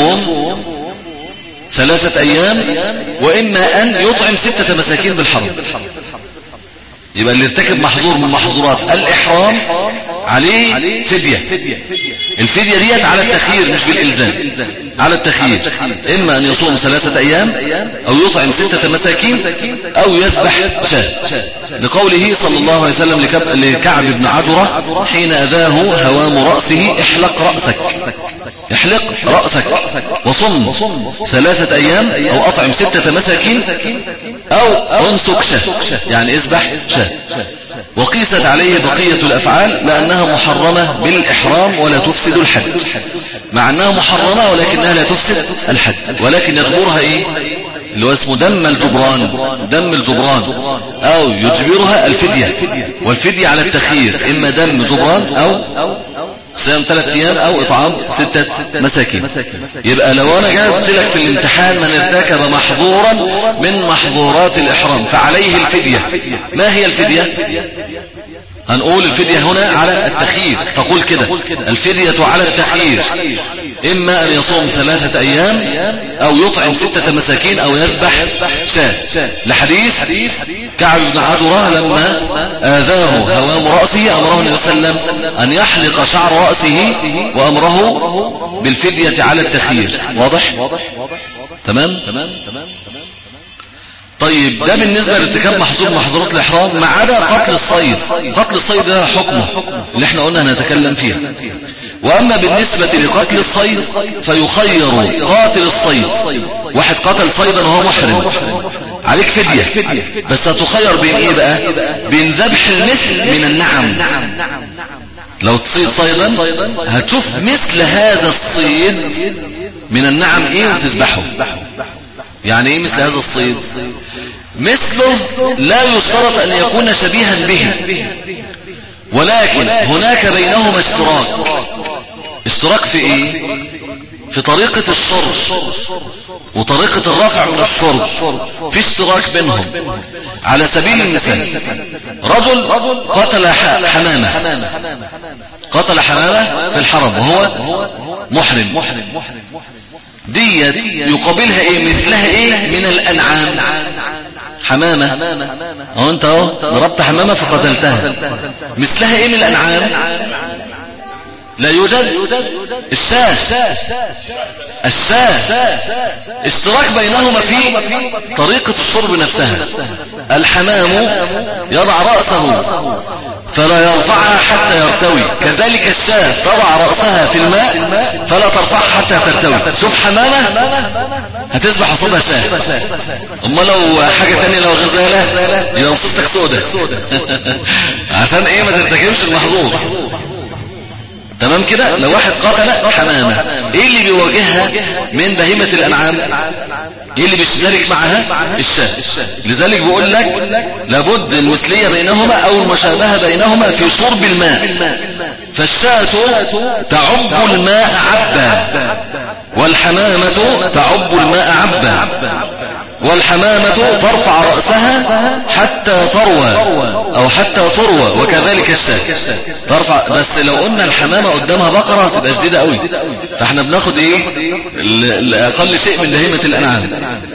ثلاثة ايام، واما ان يطعم ستة مساكين بالحرم. يبقى اللي ارتكب محظور من محظورات الإحرام عليه فدية. الفدية ديت على التخيير مش بالإلزام، على التخيير، إما أن يصوم ثلاثة أيام أو يطعم ستة مساكين أو يذبح شاة، لقوله صلى الله عليه وسلم لكعب بن عجرة حين أذاه هوام رأسه: احلق رأسك، احلق رأسك وصم ثلاثة أيام أو أطعم ستة مساكين أو أنسك شاة، يعني اذبح شاة. وقيست عليه بقية الأفعال لأنها محرمة بالإحرام ولا تفسد الحج، مع أنها محرمة ولكنها لا تفسد الحج، ولكن يجبرها إيه اللي هو اسمه دم الجبران، دم الجبران، أو يجبرها الفدية، والفدية على التخيير، إما دم جبران أو صيام ثلاثة أيام أو إطعام ستة مساكين. يبقى لو أنا جبت لك في الامتحان من ارتكب محظورا من محظورات الإحرام فعليه الفدية، ما هي الفدية؟ هنقول الفدية هنا على التخيير، تقول كده: الفدية على التخيير، إما أن يصوم ثلاثة أيام أو يطعم ستة مساكين أو يذبح شاة، لحديث كعب بن عجرة لما آذاه هوام رأسه أمره النبي صلى الله عليه وسلم أن يحلق شعر رأسه وأمره بالفدية على التخيير. واضح؟ تمام؟ طيب ده بالنسبة لارتكاب محظور محظورات الإحرام ما عدا قتل الصيد. قتل الصيد ده حكمه اللي احنا قلنا هنتكلم فيها. وأما بالنسبة لقتل الصيد فيخير قاتل الصيد، واحد قتل صيدا وهو محرم، عليك فدية، بس هتخير بين ايه بقى؟ بين ذبح المثل من النعم. لو تصيد صيدا هتشوف مثل هذا الصيد من النعم ايه وتذبحه. يعني ايه مثل هذا الصيد؟ مثله لا يشترط ان يكون شبيها به، ولكن هناك بينهما اشتراك. اشتراك في ايه؟ في طريقة الشرب وطريقة الرفع من الشرب، في اشتراك بينهم. على سبيل المثال رجل قتل حمامة، قتل حمامة في الحرم وهو محرم، ديت يقابلها ايه؟ مثلها ايه من الانعام؟ حمامة اهو، انت اهو ضربت حمامة فقتلتها، مثلها ايه من الانعام؟ لا يوجد. الشاة، الشاة اشتراك بينهما في طريقة الشرب نفسها. الحمام يضع رأسه فلا يرفعها حتى يرتوي، كذلك الشاة تضع رأسها في الماء فلا ترفعها حتى ترتوي. شوف حمامة هتذبح قصادها شاة، اما لو حاجة تانية لو غزالة يبقى مصيبتك سودة عشان ايه؟ ما ترتكبش المحظور. تمام كده؟ لو واحد قتل حمامة ايه اللي بيواجهها من بهيمة الانعام؟ ايه اللي بيشترك معها؟ الشاة. لذلك بيقول لك لابد المثلية بينهما او المشابهة بينهما في شرب الماء. فالشاة تعب الماء عبا والحمامة تعب الماء عبا، والحمامة ترفع رأسها حتى تروى أو حتى تروى، وكذلك الشاة ترفع. بس لو قلنا الحمامة قدامها بقرة هتبقى شديدة قوي، فاحنا بناخد ايه؟ الأقل شيء من بهيمة الأنعام.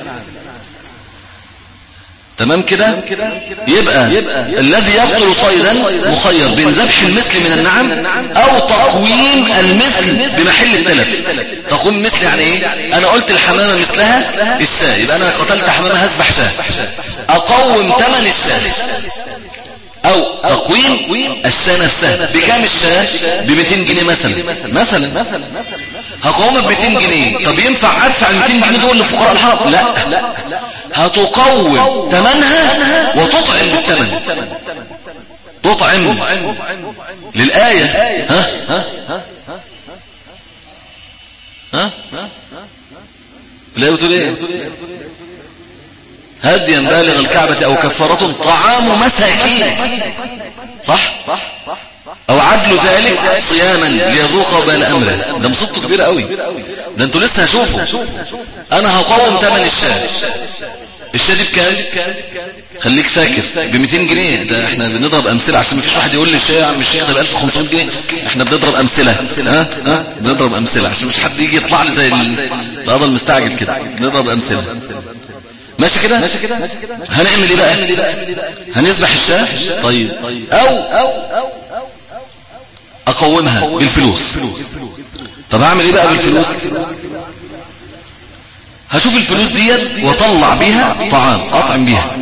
تمام كده؟ يبقى الذي يقتل صيدا مخير بين ذبح المثل من النعم أو تقويم المثل بمحل التلف. تقويم مثل يعني ايه؟ انا قلت الحمامة مثلها الشاة، يبقى انا قتلت حمامة هذبح شاة، اقوم ثمن الشاة او تقويم الشاة نفسها. بكام الشاة؟ ب مئتين جنيه مثلا مثلا هقومها ب مئتين جنيه. طب ينفع ادفع ال مئتين جنيه دول لفقراء الحرم؟ لا، هتقوم ثمنها وتطعم بالثمن، تطعم للآية. ها ها ها لا بتقول ايه؟ هديا بالغ الكعبة او كفارة طعام مساكين، صح؟ او عدل ذلك صياما ليذوق وبال امره. ده مصيبته كبيرة قوي، ده انتوا لسه هشوفوا. انا هقوم ثمن الشاة. الشاة دي بكام؟ خليك فاكر ب مئتين جنيه. ده احنا بنضرب امثله عشان ما فيش واحد يقول لي الشاة يا عم الشيخ ده ب ألف وخمسمائة جنيه. احنا بنضرب امثله، ها ها بنضرب امثله عشان مش حد يجي يطلع لي زي القضاء المستعجل كده. بنضرب امثله. ماشي كده؟ هنعمل ايه بقى؟ هنذبح الشاة. طيب او اقومها بالفلوس. طب هعمل ايه بقى بالفلوس؟ هشوف الفلوس ديت واطلع بيها طعام اطعم بيها.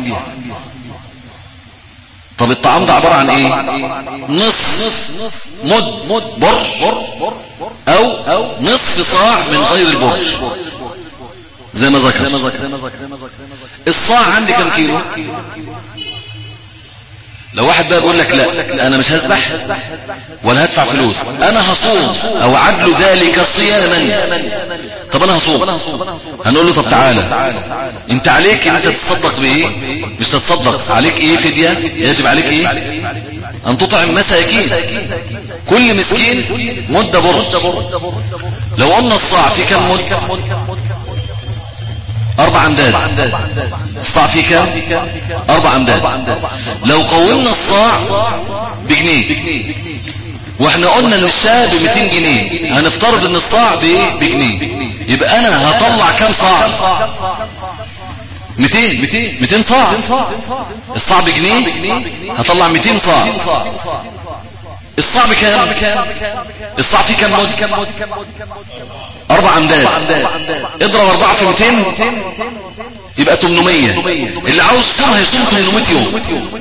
طب الطعام ده عبارة عن ايه؟ نصف مد بر او نصف صاع من غير البر زي ما ذكر. الصاع عندي كم كيلو؟ لو واحد بقى بيقول لك لا انا مش هذبح ولا هدفع فلوس، انا هصوم او عدل ذلك صياما. طب انا هصوم، هنقول له طب تعالى انت عليك انت تتصدق بايه؟ مش تتصدق عليك ايه؟ فدية. يجب عليك ايه؟ ان تطعم مساكين، كل مسكين مد بر. لو قلنا الصاع في كم مد؟ أربع أمداد. الصاع فيه كام؟ أربع أمداد. لو قومنا الصاع بجنيه واحنا قلنا ان الشاة بمئتين جنيه، هنفترض ان الصاع بجنيه، يبقى انا هطلع كام صاع؟ مئتين مئتين صاع. الصاع بجنيه هطلع مئتين صاع. الصاع بكام؟ الصاع فيه كام مد؟ أربع أمداد. اضرب أربعة في مئتين يبقى ثمانمائة. اللي عاوز يصوم هيصوم ثمانمائة يوم.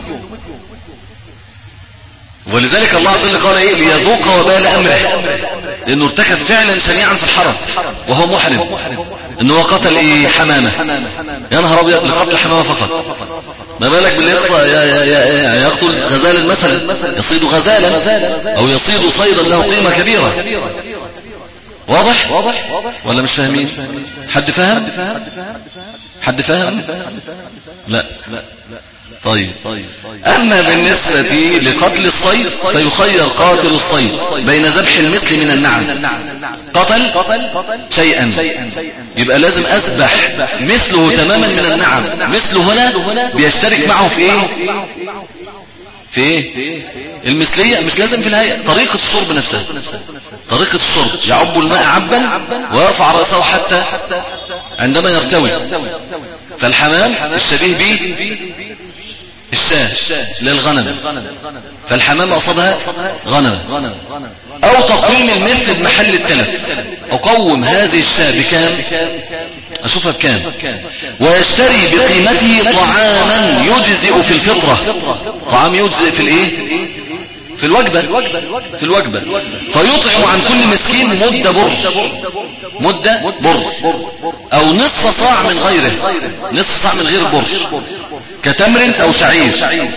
ولذلك الله عز وجل قال ايه؟ ليذوق وبال امره، لانه ارتكب فعلا شنيعا في الحرم وهو محرم، انه هو قتل ايه؟ حمامه. يا نهار ابيض، لقتل حمامه فقط، ما بالك باللي يقتل غزالا مثلا، يصيد غزالا او يصيد صيدا له قيمه كبيره. واضح ولا مش فاهمين؟ حد فهم؟ حد فهم؟ لا. طيب، أما بالنسبة لقتل الصيد فيخير قاتل الصيد بين ذبح المثل من النعم. قتل شيئا يبقى لازم أذبح مثله تماما من النعم. مثله هنا بيشترك معه في ايه؟ في ايه؟ المثلية. مش لازم في الهيئة، طريقة الشرب نفسها. طريقة الشرب يعب الماء عبا ويرفع رأسه حتى عندما يرتوي. فالحمام الشبيه به الشاة للغنم، فالحمام أصابها غنم. أو تقويم المثل بمحل التلف، أقوم هذه الشاة بكام؟ أشوفها بكام؟ ويشتري بقيمته طعاما يجزئ في الفطرة. طعام يجزئ في الايه؟ في الوجبة. في الوجبة فيطعم عن كل مسكين مدة بر، مدة بر أو نصف صاع من غيره، نصف صاع من غير بر، كتمر أو شعير.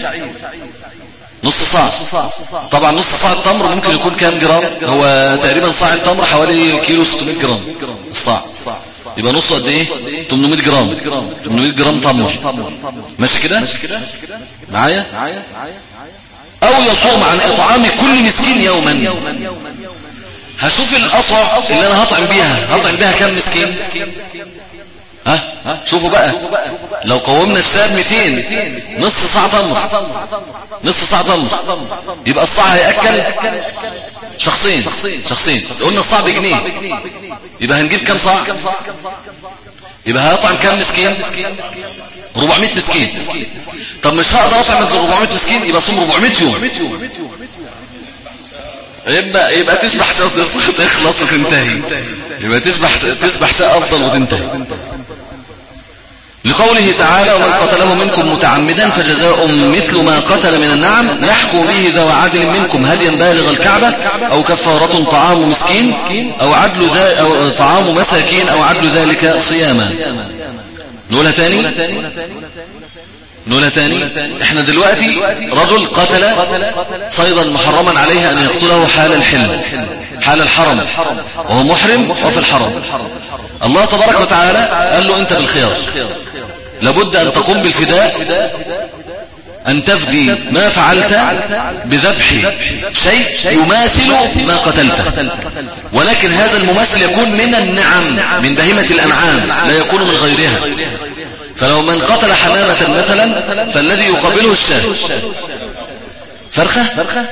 نص صاع. طبعا نص صاع التمر ممكن يكون كام جرام؟ هو تقريبا صاع التمر حوالي كيلو ستمائة جرام. الصاع يبقى نصه قد ايه؟ ثمانمائة جرام. ثمانمائة جرام تمر. ماشي كده معايا؟ او يصوم عن اطعام كل مسكين يوما. هشوف الأصع اللي انا هطعم بيها، هطعم بيها كم مسكين؟ ها شوفوا بقى، لو قومنا الشاب مئتين، نصف صاع تمر، نصف صاع تمر، يبقى الصاع هيأكل شخصين. شخصين قلنا الصاع بجنيه، يبقى هنجيب كم صاع؟ يبقى هيطعم كم مسكين؟ أربعمائة مسكين. طب مش هقدر اطعم أربعمائة مسكين، يبقى صوم أربعمائة يوم. يبقى يبقى تسبح شاء تخلص وتنتهي، يبقى تسبح تسبح شاء افضل وتنتهي. لقوله تعالى: ومن قتله منكم متعمدا فجزاء مثل ما قتل من النعم يحكم به ذو عدل منكم هديا بالغ الكعبة أو كفارة طعام مسكين أو عدل ذا أو طعام مساكين أو عدل ذلك صياما. نقولها تاني نقولها تاني احنا دلوقتي رجل قتل صيدا محرما عليه أن يقتله حال الحل، حال الحرم، وهو محرم وفي الحرم. الله تبارك وتعالى قال له انت بالخيار، لابد ان تقوم بالفداء، ان تفدي ما فعلت بذبح شيء يماثل ما قتلته، ولكن هذا المماثل يكون من النعم، من بهيمة الانعام، لا يكون من غيرها. فلو من قتل حمامة مثلا فالذي يقابله الشاه. فرخة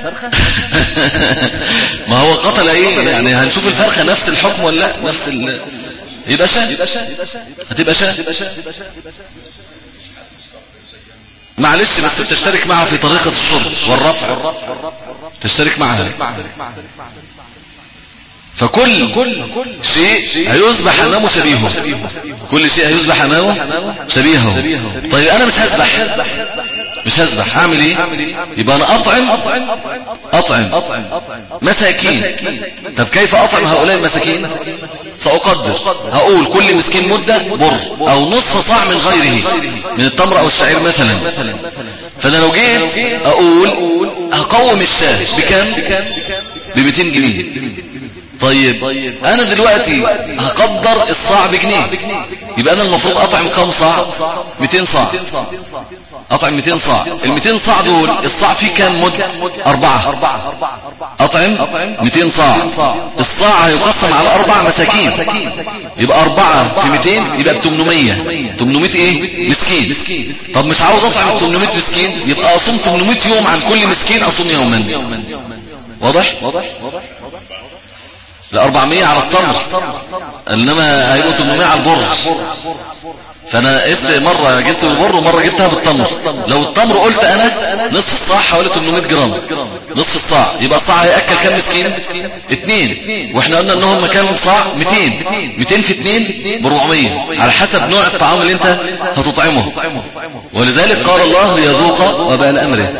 ما هو قتل ايه يعني؟ هنشوف الفرخة نفس الحكم ولا لا؟ نفس ال... يبقى شاه، هتبقى شاه معلش، بس بتشترك معه في طريقة الشرب والرفع. تشترك معها. فكل شيء هيصبح أمامه شبيهه، كل شيء هيصبح أمامه شبيهه. طيب أنا مش هسبح، مش هسبح هعمل إيه؟ يبقى أنا أطعم أطعم مساكين. طب كيف أطعم هؤلاء المساكين؟ سأقدر، هقول كل مسكين مدة بر أو نصف صاع من غيره من التمر أو الشعير مثلا. فأنا لو جيت أقول هقوم الشاه بكم؟ ب مئتين جنيه. طيب أنا دلوقتي هقدر الصاع بجنيه، يبقى أنا المفروض أطعم كم صاع؟ مئتين صاع. أطعم مئتين صاع. ال مئتين صاع دول الصاع فيه كام مد؟ أربعة. أطعم مئتين صاع. الصاع هيقسم على أربع مساكين، يبقى أربعة في مئتين يبقى ب ثمانمائة. ثمانمائة إيه؟ مسكين. طب مش عاوز أطعم ثمانمائة مسكين، يبقى أصوم ثمانمائة يوم عن كل مسكين، أصوم يوما. واضح؟ لا أربعمائة على التمر، إنما هيبقوا ثمانمائة على البر. فأنا قست مرة جبت البر ومرة جبتها بالتمر. لو التمر قلت أنا نصف الصاع حوالي ثمانمائة جرام، نصف الصاع، يبقى الصاع هيأكل كم مسكين؟ اتنين. واحنا قلنا انهم كانوا صاع مئتين. مئتين في اتنين ب أربعمائة، على حسب نوع الطعام اللي انت هتطعمه. ولذلك قال الله ليذوق وبال أمره.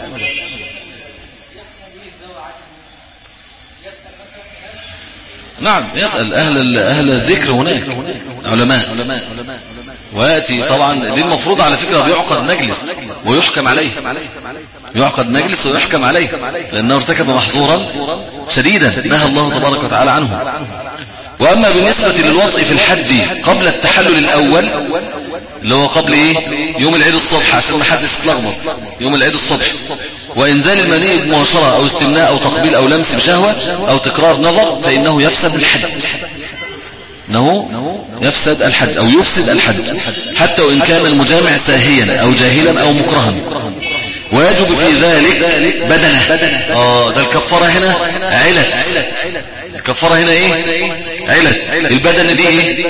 نعم يسأل أهل أهل الذكر هناك علماء، ويأتي طبعا دي المفروض على فكرة بيعقد مجلس ويحكم عليه، يعقد مجلس ويحكم عليه لأنه ارتكب محظورا شديدا نهى الله تبارك وتعالى عنه. وأما بالنسبة للوطء في الحج قبل التحلل الأول اللي هو قبل إيه؟ يوم العيد الصبح، عشان ما حدش يتلخبط، يوم العيد الصبح، وإنزال المني بمباشرة أو استمناء أو تقبيل أو لمس بشهوة أو تكرار نظر، فإنه يفسد الحج، إنه يفسد الحج أو يفسد الحج حتى وإن كان المجامع ساهيا أو جاهلا أو مكرها. ويجب في ذلك بدنه. آه ده الكفارة هنا علت، الكفارة هنا إيه؟ علت. البدنة دي إيه؟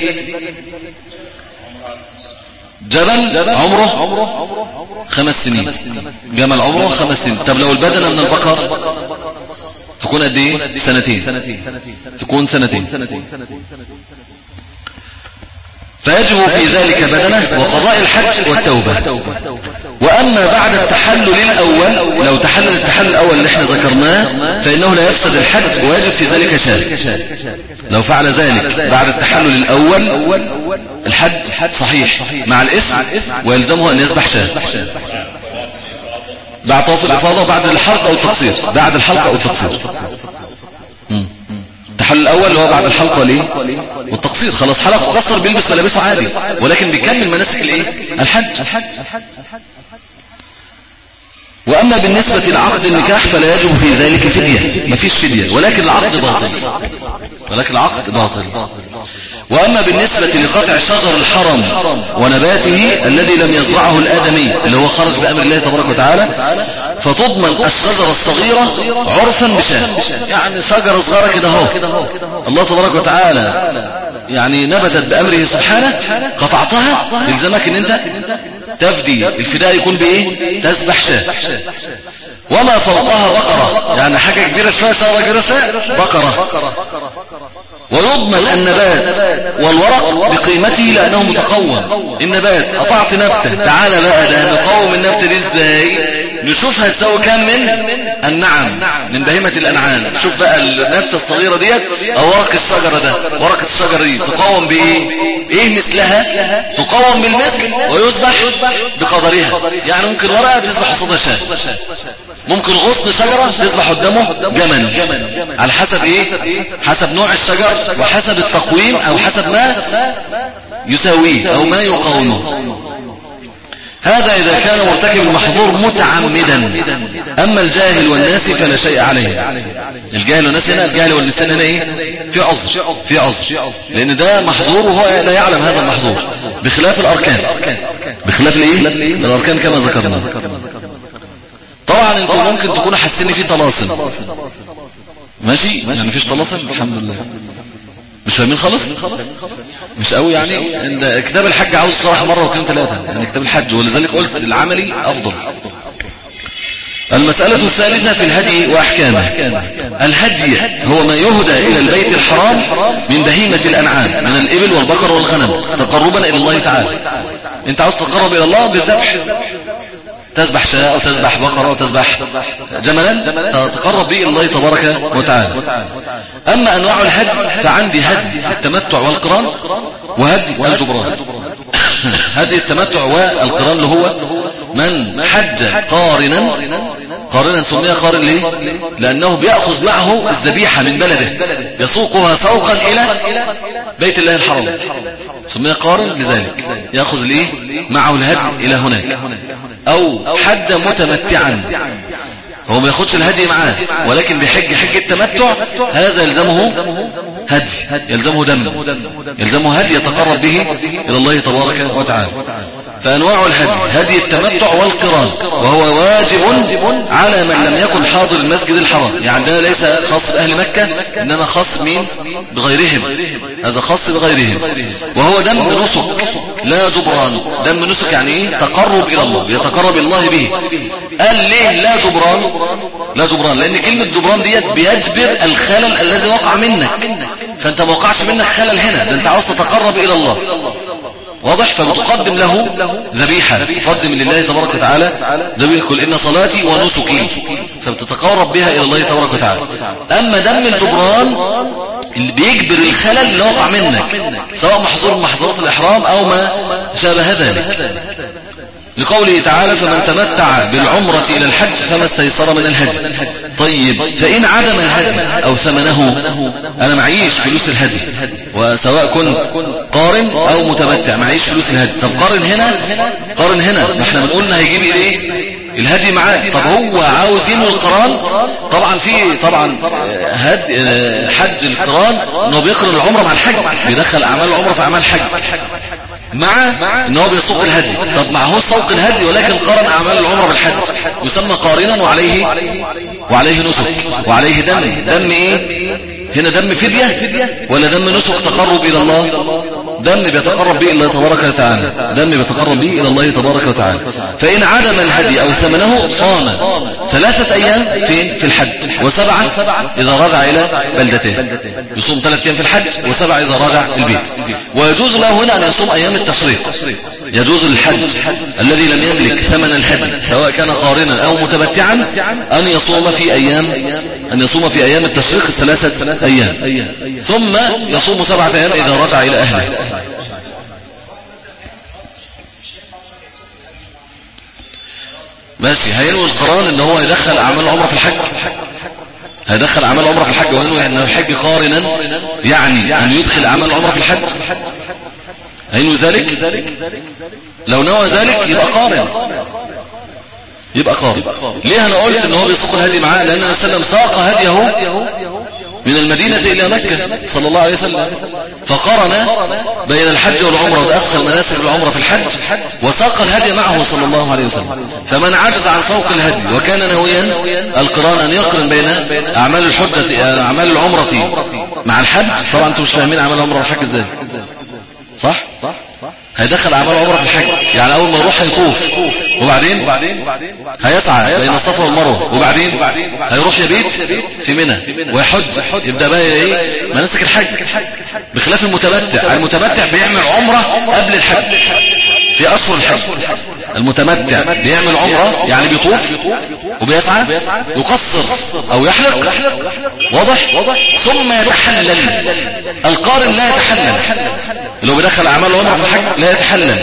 جبل عمره خمس سنين، جمل عمره خمس سنين. طب لو البدنة من البقر تكون قد ايه؟ سنتين، تكون سنتين. فيجب في ذلك بدنه وقضاء الحج والتوبة. وأما بعد التحلل الأول، لو تحلل التحلل الأول اللي احنا ذكرناه فإنه لا يفسد الحج ويجب في ذلك شاة. لو فعل ذلك بعد التحلل الأول الحج صحيح مع الإثم ويلزمه أن يذبح شاة بعد طواف الإفاضة، بعد الحلقة أو التقصير، بعد الحلقة أو التقصير. التحلل الأول اللي هو بعد الحلقة ليه والتقصير، خلاص حلق وقصر بيلبس ملابسه عادي، ولكن بيكمل مناسك الايه؟ الحج. وأما بالنسبة لعقد النكاح فلا يجب في ذلك فدية، مفيش فدية، ولكن العقد باطل، ولكن العقد باطل. وأما بالنسبة لقطع شجر الحرم ونباته الذي لم يزرعه الآدمي اللي هو خرج بأمر الله تبارك وتعالى، فتضمن الشجرة الصغيرة عرفا بشاه. يعني شجرة صغيرة كده اهو الله تبارك وتعالى يعني نبتت بأمره سبحانه، قطعتها يلزمك ان انت تفدي. الفداء يكون بايه؟ تذبح شاه. وما فوقها بقرة، يعني حاجة كبيرة شوية، شجرة كبيرة شوية، بقرة. ويضمن النبات والورق بقيمته لأنه متقوم. النبات قطعت نبتة، تعالى بقى ده نقوم النبتة دي ازاي؟ نشوفها تساوي كام من النعم، من بهيمة الأنعام. شوف بقى النبتة الصغيرة ديت أو ورق الشجرة ده، ورقة الشجرة دي تقوم بإيه؟ إيه مثلها؟ تقوم بالمثل ويصبح بقدرها. يعني ممكن ورقة تصبح قصادها شاه، ممكن غصن شجرة تصبح قدامه جمل، على حسب إيه؟ حسب نوع الشجر وحسب التقويم أو حسب ما يساويه أو ما يقاومه. هذا إذا كان مرتكب المحظور متعمدا. أما الجاهل والناسي فلا شيء عليه. الجاهل والناس هنا، الجاهل والنسيان هنا إيه؟ في عذر، في عذر، لأن ده محظور وهو لا يعلم هذا المحظور، بخلاف الأركان، بخلاف الإيه؟ الأركان كما ذكرنا. طبعا انتم ممكن تكونوا حاسين فيه طلاسم، ماشي؟ يعني مفيش طلاسم الحمد لله، مش فاهمين خالص، مش قوي يعني. عند كتاب الحج عاوز صراحة مرة وكان ثلاثة، يعني كتاب الحج، ولذلك قلت العملي أفضل. المسألة الثالثة في الهدي وأحكامه. الهدي هو ما يهدى إلى البيت الحرام من بهيمة الأنعام من الإبل والبقر والغنم تقربا إلى الله تعالى. أنت عاوز تقرب إلى الله بالذبح، تذبح شاء أو تذبح بقرة أو تذبح جملا تتقرب به إلى الله تبارك وتعالى. أما أنواع الهدي فعندي هدي التمتع والقران وهدي الجبران. هدي التمتع والقران اللي هو من حج قارنا. قارنا سمي قارن ليه؟ لأنه بيأخذ معه الذبيحة من بلده يسوقها سوقا إلى بيت الله الحرام، سمي قارن لذلك يأخذ ليه معه الهدي إلى هناك. أو حج متمتعا، هو ما ياخدش الهدي معاه ولكن بيحج حج التمتع، هذا يلزمه هدي، يلزمه دم، يلزمه هدي يتقرب به إلى الله تبارك وتعالى. فأنواع الهدي هدي التمتع والقران، وهو واجب على من لم يكن حاضر المسجد الحرام. يعني ده ليس خاص بأهل مكة، إنما خاص مين بغيرهم، هذا خاص بغيرهم. وهو دم نسك لا جبران. دم نسك يعني إيه؟ تقرب إلى الله، يتقرب الله به. قال ليه لا جبران؟ لا جبران لأن كلمة جبران ديت بيجبر الخلل الذي وقع منك، فأنت ما وقعش منك خلل هنا، ده أنت عاوز تتقرب إلى الله، واضح؟ فبتقدم له ذبيحة، تقدم لله تبارك وتعالى ذبيحة، قل إن صلاتي ونسكي، فبتتقرب بها إلى الله تبارك وتعالى. أما دم الجبران اللي بيجبر الخلل اللي وقع منك، سواء محظور من محظورات الإحرام أو ما شابه ذلك، لقوله تعالى فمن تمتع بالعمرة إلى الحج فما استيسر من الهدي. طيب فإن عدم الهدي أو ثمنه، أنا معيش فلوس الهدي، وسواء كنت قارن أو متمتع معيش فلوس الهدي. طب قارن هنا، قارن هنا، ما احنا بنقولنا هيجيب ايه الهدي معاه. طب هو عاوز ينوي القران، طبعا في طبعا هد حج القران انه بيقرن العمره مع الحج، بيدخل اعمال العمره في اعمال الحج مع ان هو بيسوق الهدي. طب مع هو سوق الهدي ولكن قارن اعمال العمره بالحج، يسمى قارنا وعليه وعليه نسك وعليه دم. دم ايه هنا؟ دم فدية ولا دم نسك تقرب الى الله؟ دم بيتقرب به الله تبارك وتعالى، دم بيتقرب به الى الله تبارك وتعالى. فإن عدم الهدي أو ثمنه صام ثلاثة أيام فين؟ في الحج، وسبعة إذا رجع إلى بلدته. يصوم ثلاثة أيام في الحج وسبعة إذا رجع البيت. ويجوز له هنا أن يصوم أيام التشريق. يجوز للحج الذي لم يملك ثمن الهدي سواء كان قارنا أو متمتعا أن يصوم في أيام أن يصوم في أيام التشريق الثلاثة أيام، ثم يصوم سبعة أيام إذا رجع إلى أهله. ماشي، هينوي القران ان هو يدخل اعمال العمره في الحج، هيدخل اعمال العمره في الحج، وينوي انه يحج قارنا، يعني ان يدخل اعمال العمره في الحج. هينوي ذلك؟ لو نوى ذلك يبقى قارن، يبقى قارن. ليه انا قلت ان هو بيسوق الهدي معاه؟ لان النبي صلى الله عليه وسلم ساق هديه من المدينة إلى مكة صلى الله عليه وسلم، فقارن بين الحج والعمرة، ودخل مناسك العمرة في الحج وساق الهدي معه صلى الله عليه وسلم. فمن عجز عن سوق الهدي وكان ناويا القران أن يقرن بين أعمال الحجة أعمال العمرة مع الحج، طبعا أنتم مش فاهمين أعمال العمرة والحج إزاي، صح؟ هيدخل أعمال العمرة في الحج، يعني أول ما يروح هيطوف، وبعدين هيسعى بين الصفا والمروة، وبعدين هيروح يبيت في منى ويحج، يبدأ بقى ايه مناسك الحج. بخلاف المتمتع، المتمتع بيعمل عمرة قبل الحج في أشهر الحج. المتمتع بيعمل عمرة يعني بيطوف وبيسعى، يقصر أو يحلق، واضح؟ ثم يتحلل. القارن لا يتحلل، اللي هو بيدخل أعمال العمرة في الحج لا يتحلل.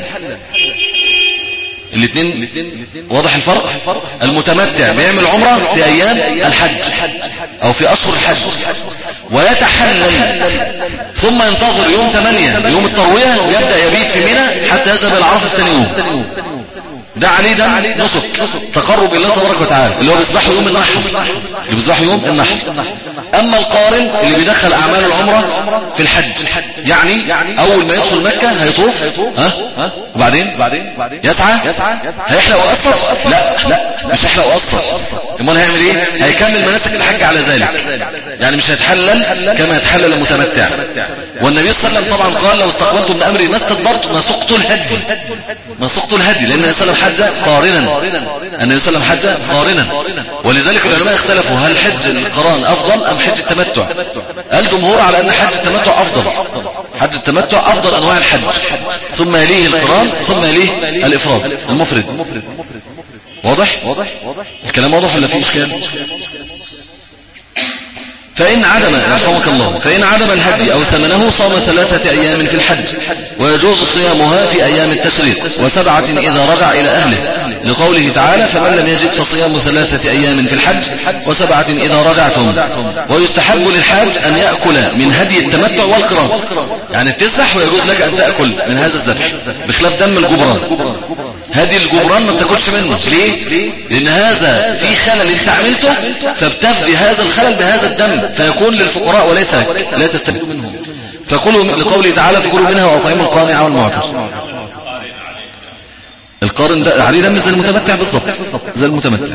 الاثنين واضح الفرق؟ المتمتع بيعمل عمرة في أيام الحج أو في أشهر الحج ويتحلل، ثم ينتظر يوم ثمانية يوم التروية ويبدأ يبيت في منى حتى يذهب إلى عرفة الثاني يوم. ده عليه دم نسك تقرب إلى الله تبارك وتعالى، اللي هو بيذبحه يوم النحر، اللي بيذبحه يوم النحر. أما القارن اللي بيدخل أعمال العمرة في الحج، يعني أول ما يدخل مكة هيطوف، ها وبعدين يسعى، هيحلق ويقصر؟ لا مش هيحلق ويقصر. امال هيعمل ايه؟ هيكمل مناسك الحج على ذلك، يعني مش هيتحلل كما يتحلل المتمتع. والنبي صلى الله عليه وسلم طبعا قال لو استقبلت من أمري ما استدبرت ما سقت الهدي، ما سقت الهدي، لأن النبي صلى الله عليه وسلم حج قارنا النبي صلى الله عليه وسلم حج قارنا ولذلك العلماء اختلفوا هل حج القران أفضل أم حج التمتع. الجمهور على أن حج التمتع أفضل. حج التمتع أفضل أنواع الحج ثم يليه القران ثم يليه الإفراد المفرد. واضح الكلام واضح ولا فيه إشكال؟ فإن عدم يرحمك الله فإن عدم الهدي أو ثمنه صام ثلاثة أيام في الحج ويجوز صيامها في أيام التشريق وسبعة إذا رجع إلى أهله لقوله تعالى فمن لم يجد فصيام ثلاثة أيام في الحج وسبعة إذا رجعتم. ويستحب للحاج أن يأكل من هدي التمتع والقران يعني تذبح ويجوز لك أن تأكل من هذا الذبح بخلاف دم الجبران. هدي الجبران ما بتاكلش منه. ليه؟ لأن هذا في خلل انت عملته فبتفدي هذا الخلل بهذا الدم فيكون للفقراء وليس لا تستفيد منه. فكلوا لقوله تعالى فكلوا منها وأطعموا القانع والمعتر. القارن ده عليه دم زي المتمتع بالضبط زي المتمتع.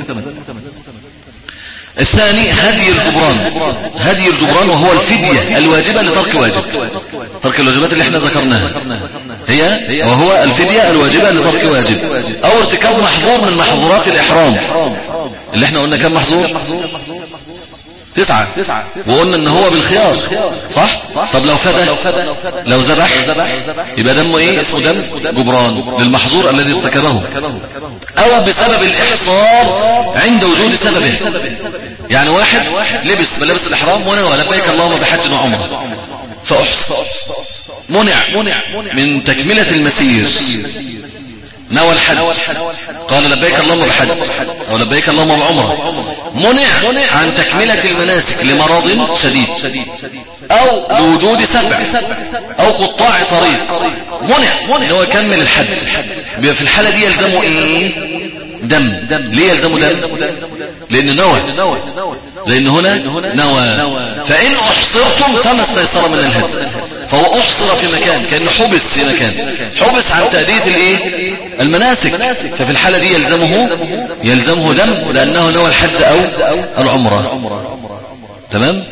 الثاني هدي الجبران. هدي الجبران وهو الفدية الواجبة لترك واجب. ترك الواجبات اللي احنا ذكرناها هي وهو الفدية الواجبة لترك واجب او ارتكاب محظور من محظورات الإحرام اللي احنا قلنا كم محظور تسعة وقلنا ان هو بالخيار صح. طب لو فدى لو ذبح يبقى دمه ايه اسمه دم جبران للمحظور الذي ارتكبه او بسبب الإحصار عند وجود سببه. يعني واحد لبس ملابس الإحرام ونوى لبيك اللهم بحج وعمره فأحصر منع من تكملة المسير نوى الحج قال لبيك اللهم بحج أو لبيك اللهم بعمره منع عن تكملة المناسك لمرض شديد أو لوجود سبع أو قطاع طريق منع ان هو يكمل الحج. في الحالة دي يلزمه ايه دم. ليه يلزمه دم؟ لأن نوى لأن هنا نوى. فإن أحصرتم فما استيسر من الهدي فهو أحصر في مكان كأنه حبس في مكان حبس عن تأدية الايه المناسك ففي الحالة دي يلزمه يلزمه دم لأنه نوى الحج أو العمرة. تمام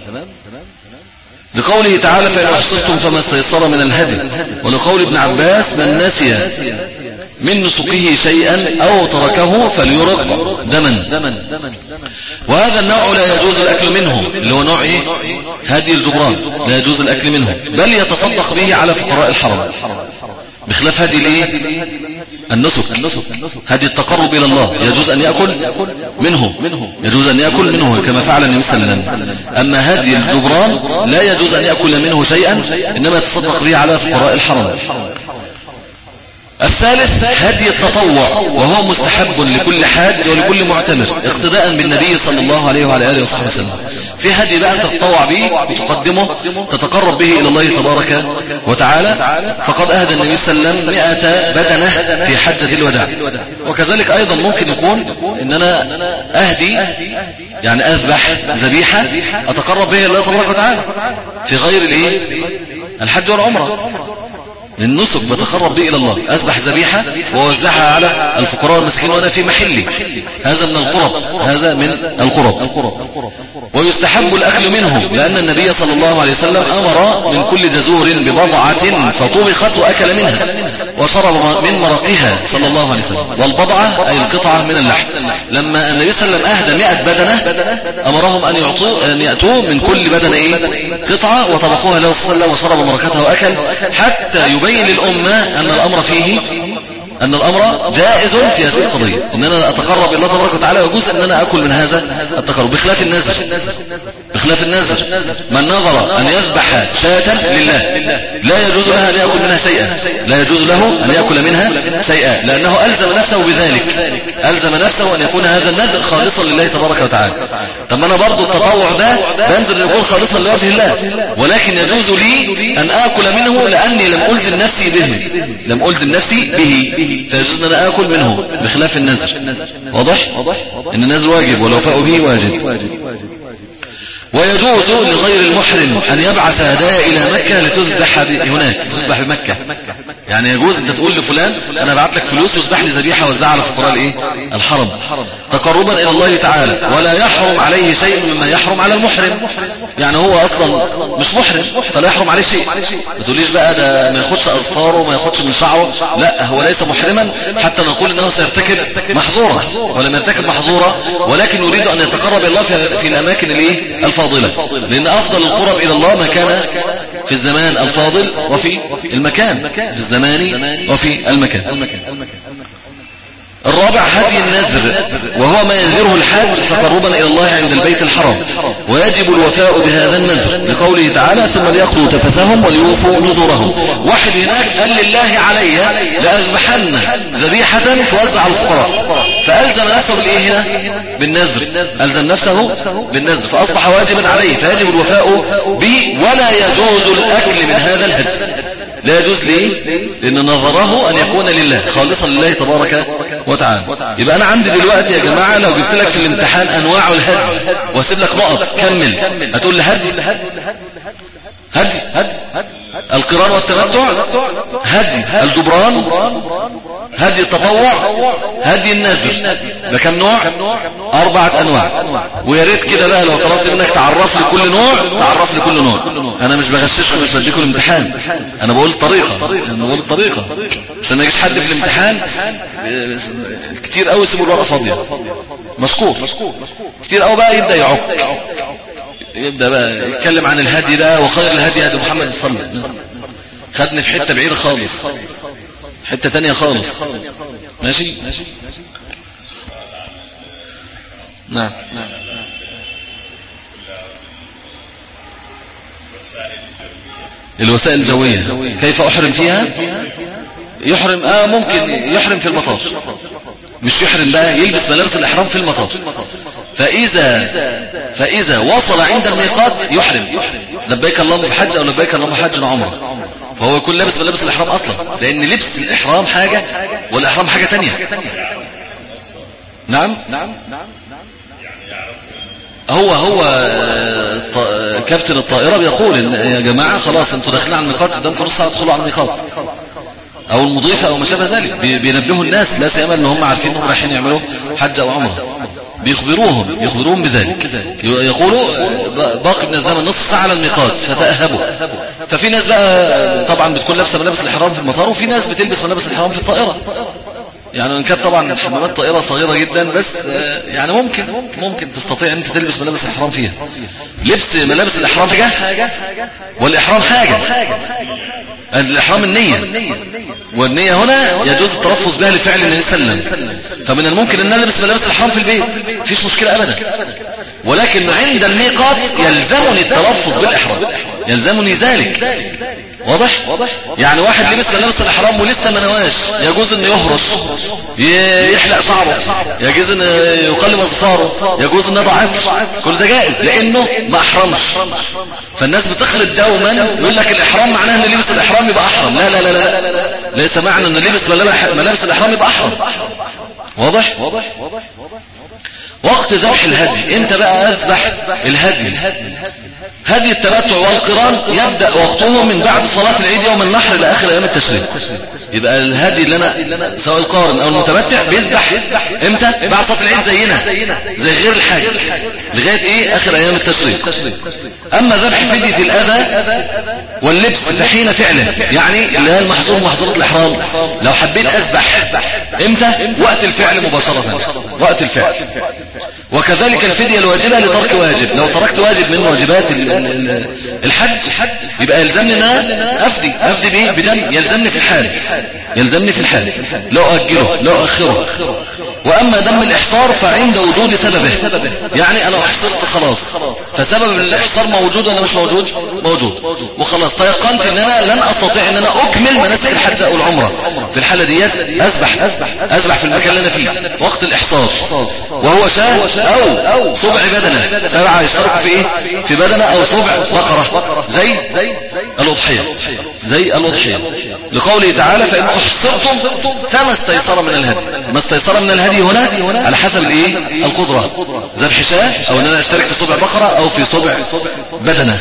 لقوله تعالى فإن أحصرتم فما استيسر من الهدي ولقول ابن عباس من نسي من نسكه شيئا أو تركه فليرق دما. وهذا النوع لا يجوز الأكل منه اللي هو نوع إيه؟ هدي الجبران لا يجوز الأكل منه بل يتصدق به على فقراء الحرم بخلاف هدي الايه النسك هدي التقرب إلى الله يجوز أن يأكل منه يجوز أن يأكل منه كما فعل النبي صلى الله عليه وسلم. أما هدي الجبران لا يجوز أن يأكل منه شيئا إنما يتصدق به على فقراء الحرم. الثالث هدي التطوع وهو مستحب لكل حاج ولكل معتمر اقتداء بالنبي صلى الله عليه وعلى آله وصحبه وسلم. في هدي بقى أنت تتطوع به وتقدمه تتقرب به إلى الله تبارك وتعالى فقد أهدى النبي صلى الله عليه وسلم مئة بدنة في حجة الوداع. وكذلك أيضا ممكن يكون إن أنا أهدي يعني أذبح ذبيحة أتقرب به إلى الله تبارك وتعالى في غير الإيه الحج والعمرة للنسك بتقرب به إلى الله أذبح ذبيحة ووزعها على الفقراء والمسكين وأنا في محلي هذا من القرب هذا من القرب. ويستحب الأكل منه لأن النبي صلى الله عليه وسلم أمر من كل جزور ببضعة فطبخت وأكل منها وشرب من مرقها صلى الله عليه وسلم. والبضعة أي القطعة من اللحم. لما النبي صلى الله عليه وسلم أهدى مئة بدنة أمرهم أن يعطوا أن يأتوا من كل بدنة إيه قطعة وطبخوها له صلى الله عليه وسلم وشرب مرقتها وأكل حتى يبين للأمة أن الأمر فيه أن الأمر جائز في هذه القضية إن أنا أتقرب إلى الله تبارك وتعالى ويجوز أن أنا أكل من هذا التقرب بخلاف النذر. بخلاف النذر من نظر أن يذبح شاة لله لا يجوز له أن يأكل منها شيئا لا يجوز له أن يأكل منها شيئا لأنه ألزم نفسه بذلك ألزم نفسه أن يكون هذا النذر خالصا لله تبارك وتعالى. طب أنا برضو التطوع ده بنزل أن يكون خالصا لوجه الله ولكن يجوز لي أن آكل منه لأني لم ألزم نفسي به لم ألزم نفسي به فيجوز أن أنا آكل منه بخلاف النذر. واضح إن النذر واجب والوفاء به واجب. ويجوز لغير المحرم أن يبعث هدايا إلى مكة لتذبح هناك تذبح بمكة. يعني يجوز أنت تقول لفلان أنا بعت لك فلوس يذبح لي ذبيحة وزعها على فقراء الإيه الحرم تقربا إلى الله تعالى ولا يحرم عليه شيء مما يحرم على المحرم يعني هو اصلا مش محرم فلا يحرم عليه شيء. ما تقوليش بقى ده ما ياخدش اظفاره وما ياخدش من شعره، لا هو ليس محرما حتى نقول انه سيرتكب محظورا، ولم يرتكب محظورا ولكن يريد ان يتقرب الى الله في, في الاماكن الايه الفاضله، لان افضل القرب الى الله ما كان في الزمان الفاضل وفي المكان، في الزمان وفي المكان. الرابع هدي النذر، وهو ما ينذره الحاج تقربا إلى الله عند البيت الحرام، ويجب الوفاء بهذا النذر لقوله تعالى ثم ليقضوا تفثهم وليوفوا نذورهم. واحد هناك قال لله علي لأذبحن ذبيحة توزع على الفقراء، فألزم نفسه بالإيه هنا؟ بالنذر، ألزم نفسه بالنذر فأصبح واجبا عليه، فيجب الوفاء به ولا يجوز الأكل من هذا الهدي. لا يجوز ليه؟ لأن نظره أن يكون لله خالصا لله تبارك وتعالى. يبقى أنا عندي دلوقتي يا جماعة لو جبت لك في الامتحان أنواع الهدي واسيب لك نقط كمل، هتقول لي هدي هدي القران والتمتع، هدي الجبران، هدي التطوع، هدي النذر. ده كم نوع؟ أربعة أنواع. ويا ريت كده بقى لو طلبت منك تعرف لي كل نوع تعرف لي كل نوع. أنا مش بغششكم مش بديكم الامتحان، أنا بقول الطريقة أنا بقول الطريقة عشان ما يجيش حد في الامتحان كتير قوي يسيبوا الورقة فاضية مشكور كتير قوي بقى يبدأ يعك، يبدأ بقى يتكلم عن الهدي ده وخير الهدي هدي محمد صلى الله عليه وسلم، خدني في حتة بعيدة خالص، حتة تانية خالص. ماشي نعم. الوسائل الجوية كيف أحرم فيها؟ يحرم آه ممكن يحرم في المطار، مش يحرم بقى يلبس ملابس الإحرام في المطار، فإذا فإذا وصل عند الميقات يحرم لبيك اللهم بحج أو لبيك اللهم بحج وعمرة، فهو يكون لابس ملابس الإحرام أصلا، لأن لبس الإحرام حاجة والإحرام حاجة تانية. نعم هو هو كابتن الطائرة بيقول إن يا جماعة خلاص انتوا داخلين على الميقات قدامكم نص ساعة تدخلوا على الميقات، أو المضيفة أو ما شابه ذلك، بينبهوا الناس لا سيما إن هم عارفين إنهم رايحين يعملوا حج أو عمرة، بيخبروهم يخبروهم بذلك، يقولوا باقي من الزمن نصف ساعة على الميقات فتأهبوا. ففي ناس بقى طبعا بتكون لابسة ملابس الإحرام في المطار، وفي ناس بتلبس ملابس الإحرام في الطائرة، يعني إن كانت طبعا حمامات طائرة صغيرة جدا بس يعني ممكن ممكن تستطيع أن انت تلبس ملابس الإحرام فيها. لبس ملابس الإحرام حاجة والإحرام حاجة، الإحرام النية، والنية هنا يجوز التلفظ بها لفعل النبي صلى الله عليه وسلم، فمن الممكن أن نلبس ملابس الإحرام في البيت مفيش مشكلة أبدا، ولكن عند الميقات يلزمني التلفظ بالإحرام، يلزمني ذلك. واضح؟ يعني واحد لبس ملابس الإحرام ولسه ما نواش، يجوز أن يهرش، يحلق شعره، يجوز أن يقلم أظفاره، يجوز أن يضع عطر، كل ده جائز لأنه ما أحرمش. فالناس بتخلط دوما يقول لك الإحرام معناه أن لبس الإحرام يبقى أحرم، لا لا لا لا ليس معنى أن لبس ملابس الإحرام يبقى أحرم. واضح؟ وقت ذبح الهدي، انت بقى اذبح الهدي، هدي التمتع والقران يبدأ وقته من بعد صلاة العيد يوم النحر لآخر أيام التشريق. يبقى الهدي اللي أنا سواء القارن أو المتمتع بيذبح امتى؟ بعد صلاة العيد زينا زي غير الحاج لغاية إيه؟ آخر أيام التشريق. أما ذبح فدية الأذى واللبس فحين فعله، يعني اللي هي المحظور محظورة الإحرام، لو حبيت أذبح امتى؟ وقت الفعل مباشرة، وقت الفعل. وكذلك الفدية الواجبة لترك واجب، لو تركت واجب من واجبات الحج يبقى يلزمني ان انا افدي افدي بايه؟ بدم، يلزمني في الحال يلزمني في الحال لو اجله لو اخره. واما دم الاحصار فعند وجود سببه، يعني انا احصرت خلاص فسبب الاحصار موجود ولا مش موجود؟ موجود، وخلاص تيقنت ان انا لن استطيع ان انا اكمل مناسك الحج او العمره، في الحاله ديت اذبح اذبح في المكان اللي انا فيه وقت الاحصار، وهو شاه او صبع بدنه، سبعه يشتركوا في ايه؟ في بدنه او صبع بقره، زي الاضحيه زي الاضحيه لقوله تعالى فان احصرتم فما استيسر من الهدي. ما استيسر من الهدي هنا على حسب الايه؟ القدره، ذبح شاه او ان انا اشترك في صبع بقره او في صبع بدنه.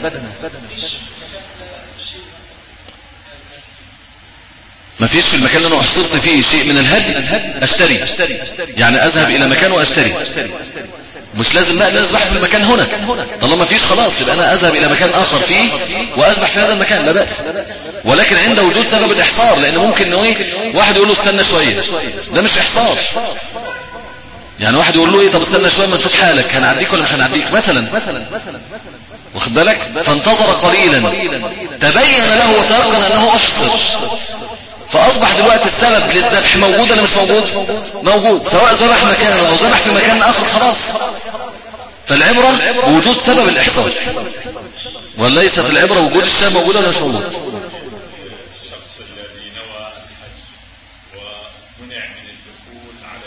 ما فيش في المكان اللي انا احصرت فيه شيء من الهدي اشتري، يعني اذهب الى مكان واشتري. مش لازم بقى نذبح في المكان هنا، طالما فيش خلاص يبقى انا اذهب الى مكان اخر فيه واذبح في هذا المكان، لا بأس. ولكن عند وجود سبب الاحصار، لان ممكن انه ايه واحد يقول له استنى شويه، ده مش احصار. يعني واحد يقول له ايه طب استنى شويه ما نشوف حالك، هنعديك ولا مش هنعديك مثلا، واخد بالك؟ فانتظر قليلا تبين له وتيقن انه احصر، فاصبح دلوقتي السبب للذبح موجود ولا مش موجود؟ موجود، سواء ذبح مكانه او ذبح في مكان اخر خلاص. فالعبره بوجود سبب الاحصار، وليست العبره وجود الشيء موجود ولا مش موجود. الشخص الذي نوى الحج ومنع من الدخول على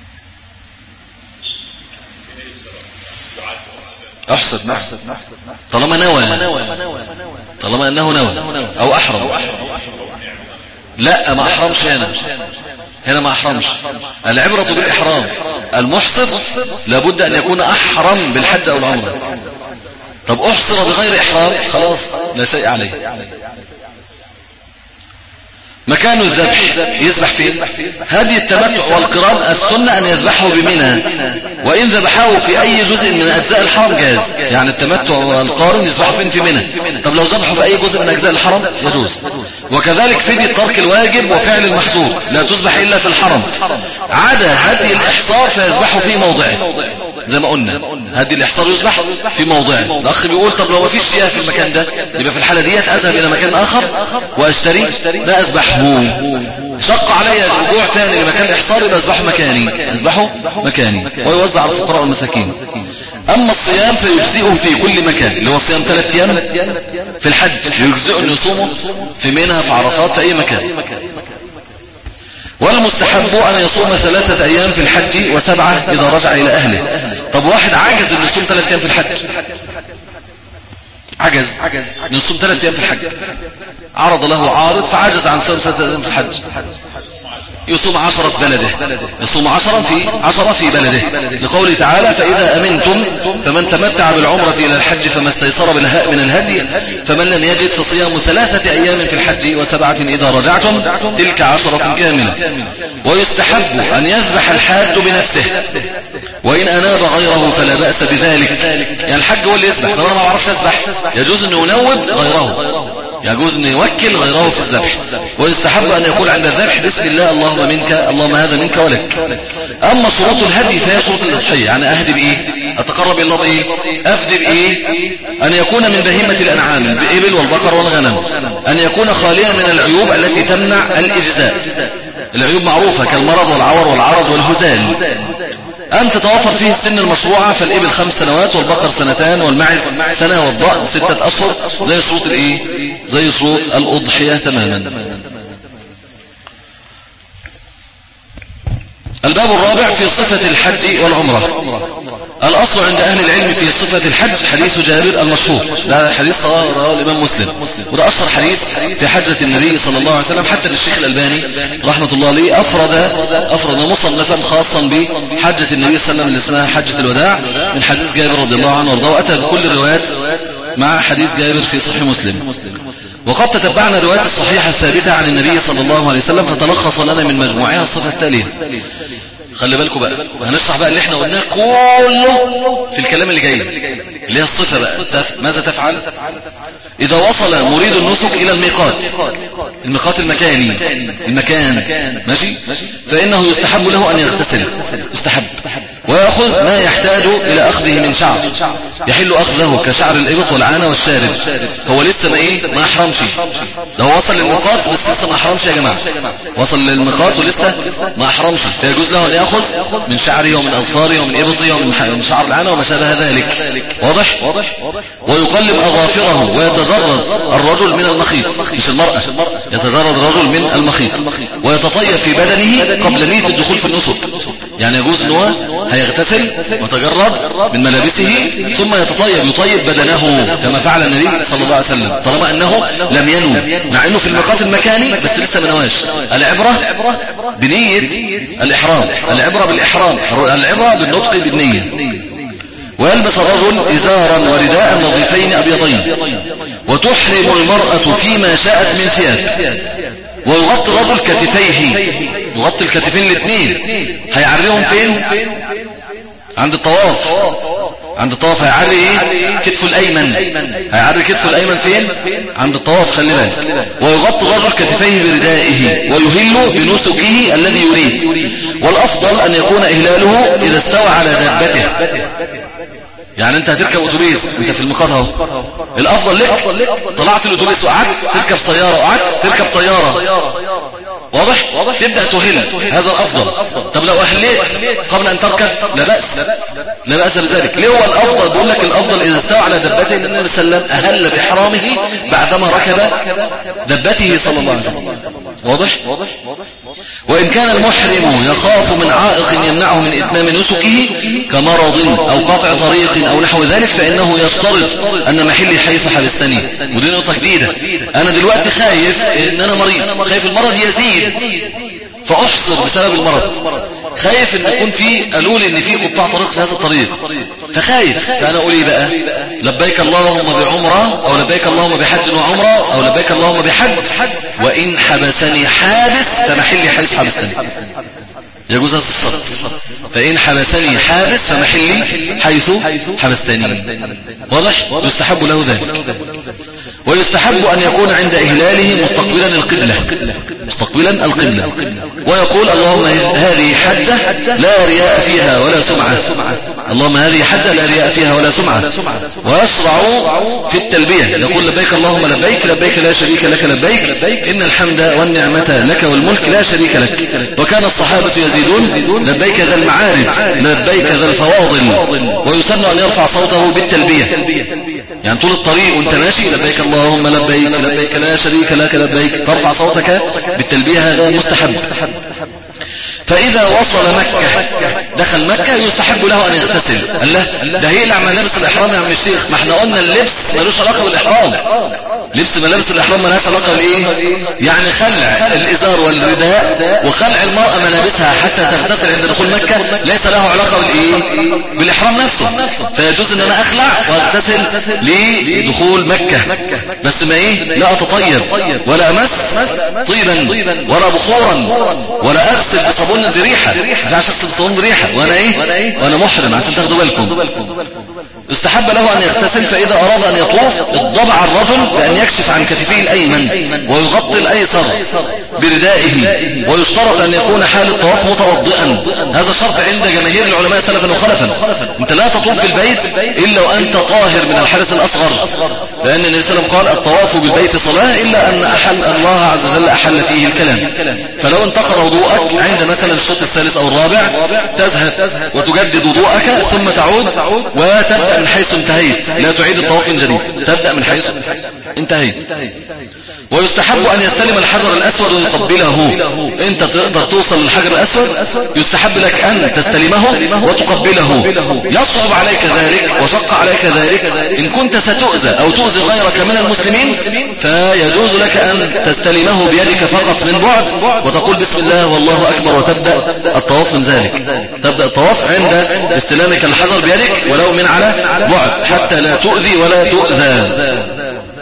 احسد احسد طالما نوى، طالما انه نوى او احرم. لا ما احرمش هنا، هنا ما احرمش. العبرة بالاحرام، المحصر لابد ان يكون احرم بالحج او العمرة. طب احصر بغير احرام خلاص لا شيء عليه. مكان الذبح يذبح فيه هدي التمتع والقران، السنة أن يذبحه بمنى، وإن ذبحه في أي جزء من أجزاء الحرم جاز. يعني التمتع والقارن يذبحه فين؟ في منى. طب لو ذبحه في أي جزء من أجزاء الحرم يجوز. وكذلك فدية ترك الواجب وفعل المحظور لا تذبح إلا في الحرم، عدا هدي الإحصار فيذبحه في موضعه. زي ما قلنا هدي الإحصار يذبح في موضعه. الأخ بيقول طب لو ما فيش شيء في المكان ده، يبقى في الحالة ديت أذهب إلى مكان آخر وأشتري، لا أذبحه. شق علي الرجوع تاني لمكان الإحصار، يبقى أذبحه مكاني، أذبحه مكاني ويوزع على الفقراء والمساكين. أما الصيام فيجزئه في كل مكان، اللي هو صيام ثلاث أيام في الحج يجزئه أن يصومه في منى في عرفات في أي مكان. والمستحب أن يصوم ثلاثة أيام في الحج وسبعة إذا رجع إلى أهله. طب واحد عجز أن يصوم ثلاثة أيام في الحج، عجز أن يصوم ثلاثة أيام في الحج، عرض له عارض فعجز عن صوم ثلاثة أيام في الحج، يصوم عشرة في بلده، يصوم عشرة في عشرة في بلده، لقوله تعالى فإذا أمنتم فمن تمتع بالعمرة إلى الحج فما استيسر من الهدي فمن لم يجد فصيام ثلاثة أيام في الحج وسبعة إذا رجعتم تلك عشرة كاملة. ويستحب أن يذبح الحاج بنفسه، وإن أناب غيره فلا بأس بذلك. يعني الحج هو اللي يذبح، لو أنا ما أعرفش أذبح يجوز أن ينوب غيره، يجوز أن يوكل غيره في الذبح. ويستحب أن يقول عند الذبح بسم الله اللهم منك، اللهم هذا منك ولك. أما شروط الهدي فهي شروط الأضحية. يعني أهدي بإيه؟ أتقرب إلى الله بإيه؟ أفدي بإيه؟ أن يكون من بهيمة الأنعام الإبل والبقر والغنم، أن يكون خاليا من العيوب التي تمنع الإجزاء. العيوب معروفة كالمرض والعور والعرج والهزال. أن تتوفر فيه السن المشروعة، فالإبل خمس سنوات والبقر سنتان والمعز سنة والضأن ستة أشهر، زي شروط الإيه؟ زي شروط الأضحية تماما. الباب الرابع في صفة الحج والعمرة. الأصل عند أهل العلم في صفة الحج حديث جابر المشهور، ده حديث رواه الإمام مسلم، وده أشهر حديث في حجة النبي صلى الله عليه وسلم. حتى الشيخ الألباني رحمة الله عليه أفرد أفرد مصنفا خاصا بحجة النبي صلى الله عليه وسلم اللي اسمها حجة الوداع من حديث جابر رضي الله عنه وارضاه، وأتى بكل الروايات مع حديث جابر في صحيح مسلم. وقد تتبعنا الروايات الصحيحة الثابتة عن النبي صلى الله عليه وسلم فتلخص لنا من مجموعها الصفة التالية. خلي بالكم بقى، هنشرح بقى اللي احنا قلناه كله في الكلام اللي جاي، اللي هي الصفة بقى. تف... ماذا تفعل إذا وصل مريد النسك إلى الميقات، الميقات المكاني، المكان ماشي، فإنه يستحب له أن يغتسل، يستحب، ويأخذ ما يحتاج إلى أخذه من شعر يحل أخذه كشعر الإبط والعانة والشارب. هو لسه ما إيه ما أحرمش، ده هو وصل للميقات بس لسه ما أحرمش يا جماعة، وصل للميقات ولسه ما أحرمش، فيجوز له أن يأخذ من شعره ومن أظفاره ومن إبطه ومن شعر العانة وما شابه ذلك. واضح؟ ويقلب أظافره ويتجرد الرجل من المخيط، مش المرأة، يتجرد الرجل من المخيط، ويتطيب في بدنه قبل نية الدخول في النسك. يعني يجوز أنه هيغتسل وتجرد من ملابسه ثم يتطيب، يطيب بدنه كما فعل النبي صلى الله عليه وسلم، طالما أنه لم ينوي، مع أنه في الميقات المكاني بس لسه ما نواش. العبرة بنية الإحرام، العبرة بالإحرام، العبرة بالنطق بالنية. ويلبس الرجل إزارا ورداء نظيفين أبيضين، وتحرم المرأة فيما شاءت من ثياب، ويغطي الرجل كتفيه، يغطي الكتفين الاثنين، هيعريهم فين؟ عند الطواف عند الطواف هيعري ايه؟ كتفه الايمن. هيعري كتفه الايمن فين؟ عند الطواف. خلي بالك. ويغطي الرجل كتفيه بردائه ويهل بنسكه الذي يريد. والافضل ان يكون اهلاله اذا استوى على دابته. يعني انت هتركب اتوبيس، انت في الميقات اهو، الافضل لك طلعت الاتوبيس وقعدت، تركب سياره وقعدت، تركب طياره، واضح؟ تبدأ تهل، هذا الأفضل. طب لو أهليت قبل أن تركب لا بأس، لا بأس بذلك. ليه هو الأفضل؟ بقول لك الأفضل إذا استوى على دبته، لأن النبي صلى الله عليه وسلم أهل بإحرامه بعدما ركب دبته صلى الله عليه وسلم. واضح؟ وإن كان المحرم يخاف من عائق يمنعه من إتمام نسكه كمرض أو قطع طريق أو نحو ذلك، فإنه يشترط أن محلي حيث حبستني. ودي نقطة جديدة. أنا دلوقتي خايف إن أنا مريض، خايف المرض يزيد فأحصر بسبب المرض، خايف ان يكون في، قالوا لي ان في قطاع طريق في هذا الطريق فخايف، فانا اقول ايه بقى؟ لبيك اللهم بعمره، او لبيك اللهم بحج وعمره، او لبيك اللهم بحج، وان حبسني حابس فمحلي حيث حبستني. يجوز هذا الشرط. فإن حبسني حابس فمحلي حيث حبستني. واضح؟ يستحب له ذلك. ويستحب أن يكون عند إهلاله مستقبلا القبلة، مستقبلا القبلة، ويقول اللهم هذه حجة لا رياء فيها ولا سمعة، اللهم هذه حجة لا رياء فيها ولا سمعة. ويشرع في التلبية يقول لبيك اللهم لبيك، لبيك لا شريك لك لبيك، إن الحمد والنعمة لك والملك لا شريك لك. وكان الصحابة يزيدون لبيك ذا المعارج، لبيك ذا الفواضل. ويسن أن يرفع صوته بالتلبية، يعني طول الطريق وانت ماشي لبيك اللهم لبيك، لبيك لا شريك لك لبيك، ترفع صوتك بالتلبية، هذا مستحب. فإذا وصل مكة، دخل مكة، يستحب له أن يغتسل. قال له ده هيقلع ملابس الإحرام يا عم الشيخ، ما احنا قلنا اللبس ملوش علاقة بالإحرام، لبس ملابس الإحرام ملهاش علاقة بإيه؟ يعني خلع الإزار والرداء وخلع المرأة ملابسها حتى تغتسل عند دخول مكة ليس له علاقة بالإيه؟ بالإحرام نفسه. فيجوز أن أنا أخلع وأغتسل لدخول مكة، بس ما إيه؟ لا أتطير ولا أمس طيبا ولا بخورا ولا أغسل بصابون دي ريحة، ما ينفعش أغسل بصابون دي ريحة وأنا إيه؟ وأنا محرم، عشان تاخدوا بالكم. يستحب له أن يغتسل. فإذا أراد أن يطوف اضطبع الرجل بأن يكشف عن كتفيه الأيمن ويغطي الأيسر بردائه. ويشترط أن يكون حال الطواف متوضئا، هذا شرط عند جماهير العلماء سلفا وخلفا. أنت لا تطوف في البيت إلا وأنت طاهر من الحدث الأصغر، لأن النبي صلى الله عليه وسلم قال الطواف بالبيت صلاة إلا أن أحل الله عز وجل أحل فيه الكلام. فلو انتقض وضوءك عند مثلا الشوط الثالث أو الرابع تذهب وتجدد وضوءك ثم تعود وتبدأ من حيث انتهيت، لا تعيد الطواف من جديد، تبدأ من حيث انتهيت. ويستحب أن يستلم الحجر الأسود ويقبله. أنت تقدر توصل للحجر الأسود، يستحب لك أن تستلمه وتقبله. يصعب عليك ذلك وشق عليك ذلك إن كنت ستؤذى أو تؤذي غيرك من المسلمين، فيجوز لك أن تستلمه بيدك فقط من بعد وتقول بسم الله والله أكبر وتبدأ الطواف من ذلك. تبدأ الطواف عند استلامك الحجر بيدك ولو من على بعد حتى لا تؤذي ولا تؤذى.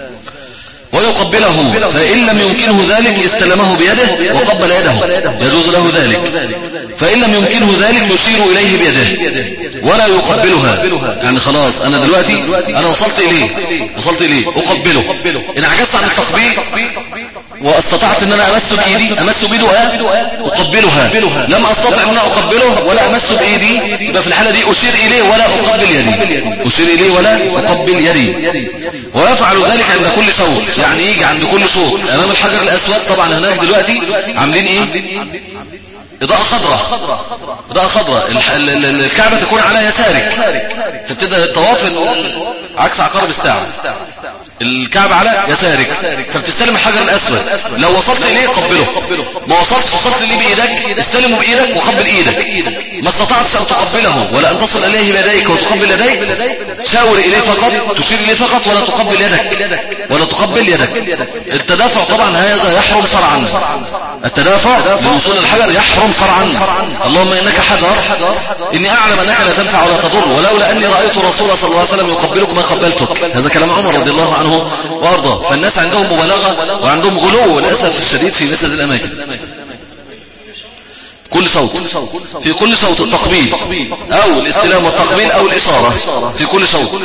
ويقبله، فإن لم يمكنه ذلك استلمه بيده وقبل يده، يجوز له ذلك. فإن لم يمكنه ذلك يشير إليه بيده ولا يقبلها. يعني خلاص أنا دلوقتي أنا وصلت إليه وصلت إليه أقبله، إن عجزت عن التقبيل واستطعت ان انا امس بايدي امس بايده اقبلها، لم استطع ان انا اقبله ولا امس بايدي، يبقى في الحاله دي اشير اليه ولا اقبل يدي، اشير اليه ولا اقبل يدي. ويفعل ذلك عند كل شوط، يعني يجي عند كل شوط امام الحجر الاسود. طبعا هناك دلوقتي عاملين ايه؟ إضاءة خضراء، إضاءة خضراء. الكعبة تكون على يسارك، تبتدأ الطواف عكس عقارب الساعة، الكعبة على يسارك، فبتستلم الحجر الأسود. لو وصلت إليه قبله، ما وصلتش وصلت إليه بإيدك استلمه بإيدك وقبل إيدك. ما استطعتش أن تقبله ولا أن تصل إليه بيديك وتقبل يديك، شاور إليه فقط، تشير إليه فقط ولا تقبل يدك ولا تقبل يدك. التدافع طبعا هذا يحرم شرعا، التدافع للوصول للحجر يحرم شرعا. اللهم إنك حجر إني أعلم أنك لا تنفع ولا تضر، ولولا أني رأيت الرسول صلى الله عليه وسلم يقبلك ما قبلتك. هذا كلام عمر رضي الله عنه وارضاه. فالناس عندهم مبالغة وعندهم غلو للأسف الشديد في مثل هذه الأماكن. كل صوت، في كل صوت التقبيل أو الاستلام والتقبيل أو الإشارة في كل صوت،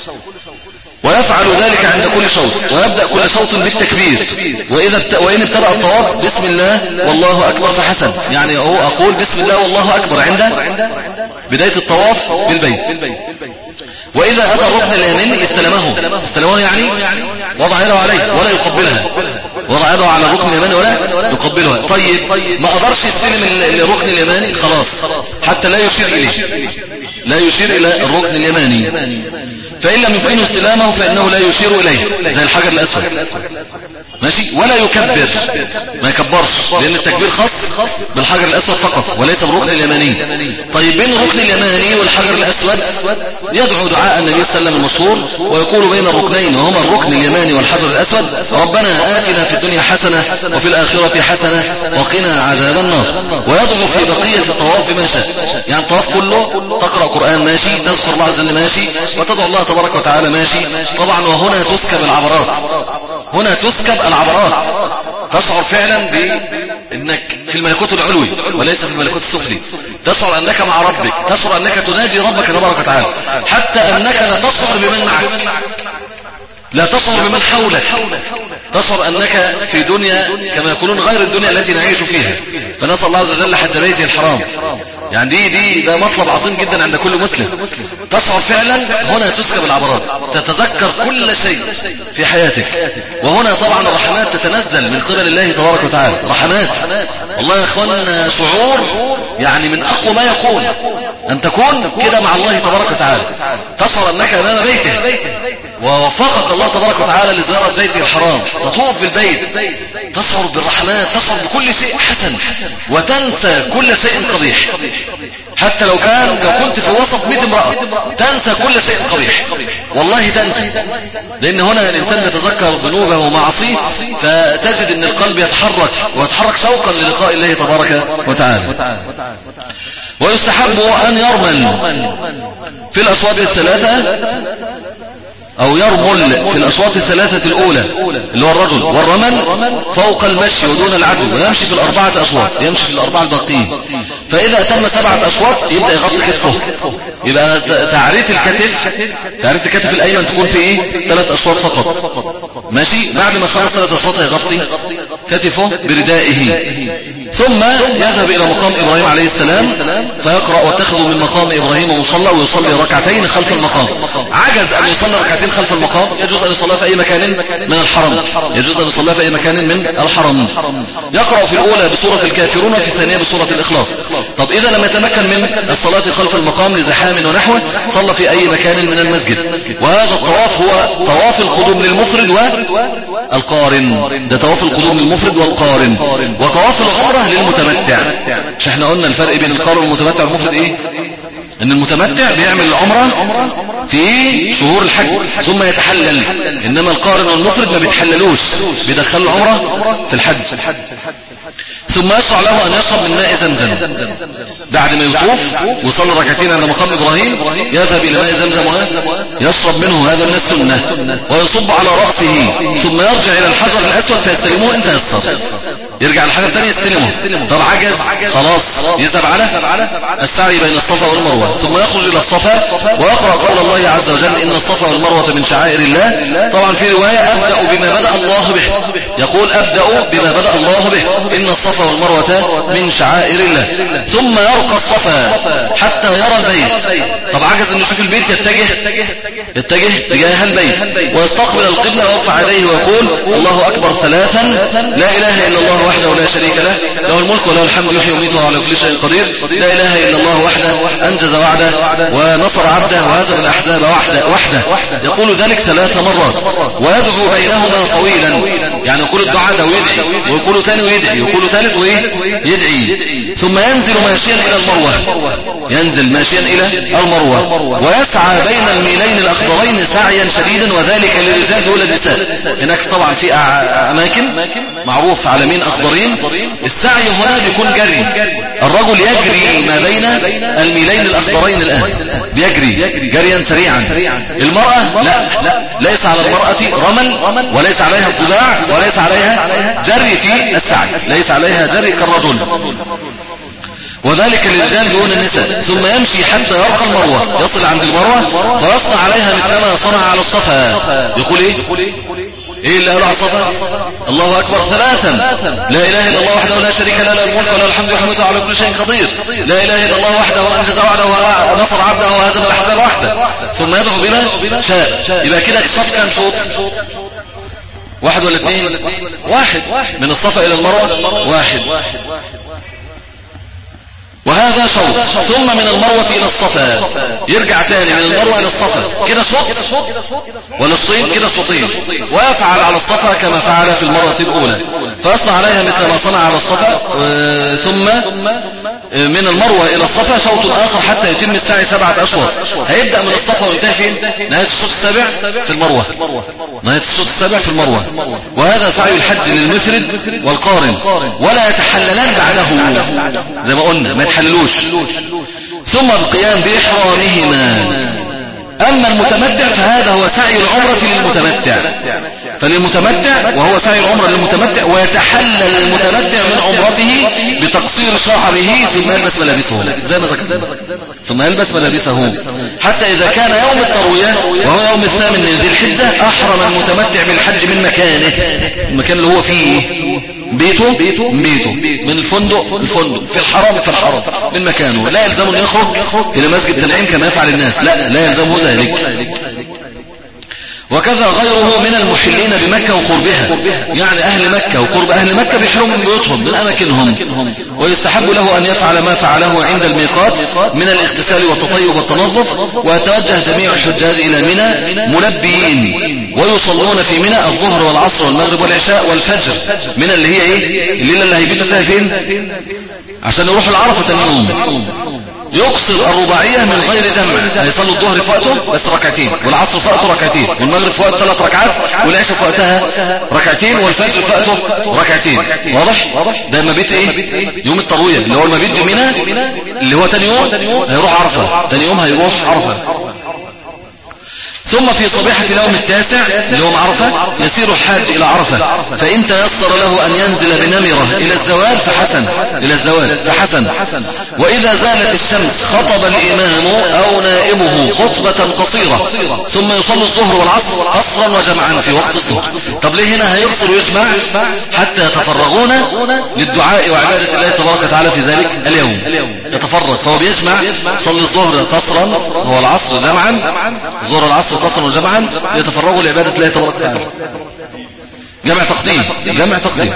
ويفعل ذلك عند كل صوت، ويبدأ كل صوت بالتكبير، وإذا وإن ابتدأ الطواف بسم الله والله أكبر فحسن، يعني هو أقول بسم الله والله أكبر عند بداية الطواف بالبيت. وإذا أتى الركن اليمين استلمه، استلمه يعني وضع يده عليه ولا يقبلها، وضع يده على الركن اليماني ولا يقبلها. طيب ما قدرش يستلم الركن اليماني، خلاص حتى لا يشير إليه، لا يشير إلى الركن اليماني، فإن لم يمكنه استلامه فإنه لا يشير إليه زي الحجر الأسود، ماشي، ولا يكبر، ما يكبرش، لأن التكبير خاص بالحجر الأسود فقط وليس بالركن اليماني. طيب بين الركن اليماني والحجر الأسود يدعو دعاء النبي صلى الله عليه وسلم المشهور، ويقول بين الركنين وهما الركن اليماني والحجر الأسود: ربنا آتنا في الدنيا حسنة وفي الآخرة حسنة وقنا عذاب النار. ويدعو في بقية الطواف ما شاء، يعني الطواف كله تقرأ قرآن ماشي، تذكر الله عز وجل ماشي، وتدعو الله تبارك وتعالى ماشي طبعا. وهنا تسكب العبرات، هنا تسكب العبرات، تشعر فعلا بأنك في الملكوت العلوي وليس في الملكوت السفلي، تشعر أنك مع ربك، تشعر أنك تناجي ربك تبارك وتعالى، حتى أنك لا تشعر بمن معك، لا تشعر بمن حولك، تشعر أنك في دنيا كما يقولون غير الدنيا التي نعيش فيها. فنسأل الله عز وجل حج بيته الحرام، يعني دي دي ده مطلب عظيم جدا عند كل مسلم. تشعر فعلا هنا تسكب العبرات، تتذكر كل شيء في حياتك، وهنا طبعا الرحمات تتنزل من قبل الله تبارك وتعالى، رحمات والله يا اخوانا، شعور يعني من اقوى ما يكون ان تكون كده مع الله تبارك وتعالى، تشعر انك امام بيته ووفقك الله تبارك وتعالى لزيارة بيته الحرام، تطوف في البيت، تشعر بالرحمات، تشعر بكل شيء حسن، وتنسى كل شيء قبيح، حتى لو كان لو كنت في وسط مئة امرأة تنسى كل شيء قبيح، والله تنسى، لأن هنا الإنسان يتذكر ذنوبه ومعصيه، فتجد أن القلب يتحرك ويتحرك شوقا للقاء الله تبارك وتعالى. ويستحب أن يرمل في الأشواط الثلاثة أو يرمل في الأشواط الثلاثة الأولى اللي هو الرجل، والرمل فوق المشي ودون العدو، ويمشي في الأربعة أشواط، يمشي في الأربعة الباقيين. فإذا أتم سبعة أشواط يبدأ يغطي كتفه، يبقى تعرية الكتف، تعرية الكتف الأيمن تكون في إيه؟ ثلاث أشواط فقط، ماشي. بعد ما خلص ثلاث أشواط يغطي كتفه بردائه، ثم يذهب إلى مقام إبراهيم عليه السلام فيقرأ: واتخذوا من مقام إبراهيم مصلى، ويصلي ركعتين خلف المقام. عجز أن يصلي ركعتين خلف المقام، يجوز أن يصلي في أي مكان من الحرم، يجوز أن يصلي في أي مكان من الحرم. يقرأ في الأولى بسورة الكافرون وفي الثانية بسورة الإخلاص. طب إذا لم يتمكن من الصلاة خلف المقام لزحام ونحوه، صلى في أي مكان من المسجد. وهذا الطواف هو طواف القدوم للمفرد والقارن، ده طواف القدوم للمفرد والقارن. وطواف العمرة للمتمتع، مش احنا قلنا الفرق بين القارن والمتمتع والمفرد ايه؟ ان المتمتع بيعمل العمرة في شهور الحج ثم يتحلل، انما القارن والمفرد ما بيتحللوش، بيدخلوا العمرة في الحج. ثم يشرع له أن يشرب من ماء زمزم بعد ما يطوف ويصلي ركعتين عند مقام إبراهيم، يذهب إلى ماء زمزم ويشرب منه، هذا من السنة، ويصب على رأسه، ثم يرجع إلى الحجر الأسود فيستلموه إن تيسر، يرجع الحجر الثاني يستلمه. طب عجز خلاص يذهب على السعي بين الصفا والمروة، ثم يخرج إلى الصفا ويقرأ قول الله عز وجل: إن الصفا والمروة من شعائر الله. طبعا في رواية: أبدأ بما بدأ الله به، يقول: أبدأ بما بدأ الله به، إن الصفا والمروة من شعائر الله. ثم يرقى الصفا حتى يرى البيت. طب عجز أن يشوف البيت، يتجه يتجه تجاه البيت ويستقبل القبلة ويرفع يديه ويقول: الله أكبر ثلاثا، لا إله إلا الله وحده لا شريك له، له الملك وله الحمد يحيي ويميت وهو على كل شيء قدير، لا إله إلا الله وحده أنجز وعده ونصر عبده وهزم الأحزاب وحده وحده. يقول ذلك ثلاث مرات ويدعو بينهما طويلا، يعني يقول الدعاء ده ويدعي ويقول ثاني ويدعي يقول ثالث ويدعي، ثم ينزل ماشيا إلى المروة، ينزل ماشيا إلى المروة ويسعى بين الميلين الأخضرين سعيا شديدا، وذلك للرجال دون النساء. هناك طبعا في أماكن معروف على مين أخضرين، السعي هنا بيكون جري، الرجل يجري ما بين الميلين الأخضرين الآن، بيجري جريا سريعا. المرأة لا، ليس على المرأة رمل وليس عليها الطباع وليس عليها جري في السعي، ليس عليها جري كالرجل. وذلك للرجال دون النساء. ثم يمشي حتى يرقى المروة، يصل عند المروة فيصنع عليها مثل ما صنع على الصفا. يقول ايه ايه اللي قالوا على الصفا؟ الله اكبر ثلاثا، لا اله الا الله وحده لا شريك له، له الملك وله الحمد وحمده على كل شيء قدير، لا اله الا الله وحده وانجز وعده ونصر عبده وهزم الاحزاب وحده. ثم يدعو بما شاء. يبقى كده الصف كام شوط؟ واحد ولا اثنين؟ واحد. من الصفا الى المروه واحد. وهذا شوط. ثم من المروة إلى الصفا يرجع تاني من المروة إلى الصفا، كده شوط ولا شوطين؟ كده شوطين. ويفعل على الصفا كما فعل في المرة الأولى، فيصنع عليها مثل ما صنع على الصفا. ثم من المروة إلى الصفا شوط آخر حتى يتم السعي سبعة أشواط. هيبدأ من الصفا وينتهي فين؟ نهاية الشوط السابع في المروة. نهاية الشوط السابع في المروة. وهذا سعي الحج للمفرد والقارن، ولا يتحللان بعده زي ما قلنا، ما يتحللوش. ثم القيام بإحرامهما. أما المتمتع فهذا هو سعي العمرة للمتمتع، فللمتمتع وهو سعي العمرة للمتمتع، ويتحلل المتمتع من عمرته بتقصير شعره ثم يلبس ملابسه زي ما ذكرت، ثم يلبس ملابسه حتى إذا كان يوم التروية وهو يوم الثامن من ذي الحجة أحرم المتمتع بالحج من مكانه، المكان اللي هو فيه، بيته بيته من الفندق الفندق، في الحرم في الحرم، من مكانه. لا يلزم أن يخرج إلى مسجد تنعيم كما يفعل الناس، لا لا يلزمه ذلك. وكذا غيره من المحلين بمكة وقربها، يعني أهل مكة وقرب أهل مكة بيحرموا من بيوتهم من أماكنهم. ويستحب له أن يفعل ما فعله عند الميقات من الاغتسال والتطيب والتنظف. ويتوجه جميع الحجاج إلى منى ملبيين، ويصلون في منى الظهر والعصر والمغرب والعشاء والفجر. منى اللي هي إيه؟ الليلة اللي هيبيتوا فيها فين؟ عشان يروحوا العرفة تاني يوم. يقصر الرباعية من غير جمع، هيصلوا الظهر في وقته بس ركعتين، والعصر في وقته ركعتين، والمغرب في وقته ثلاث ركعات، والعشاء في وقتها ركعتين، والفجر في وقته ركعتين. واضح؟ ده المبيت ايه؟ يوم التروية اللي هو المبيت بمنى، اللي هو تاني يوم هيروح عرفة، تاني يوم هيروح عرفة. ثم في صبيحة اليوم التاسع اللي هو عرفة يسير الحاج إلى عرفة، فإن تيسر له أن ينزل بنمرة إلى الزوال فحسن إلى الزوال فحسن وإذا زالت الشمس خطب الإمام أو نائبه خطبة قصيرة، ثم يصلي الظهر والعصر قصرا وجمعا في وقت الظهر. طب ليه هنا هيقصر ويجمع؟ حتى يتفرغون للدعاء وعبادة الله تبارك وتعالى في ذلك اليوم، يتفرغ. فهو بيجمع، يصلي الظهر قصرا هو العصر جمعا، ظهر العصر قصرا وجمعا، يتفرغوا لعبادة الله تبارك وتعالى. جمع تقديم، جمع تقديم.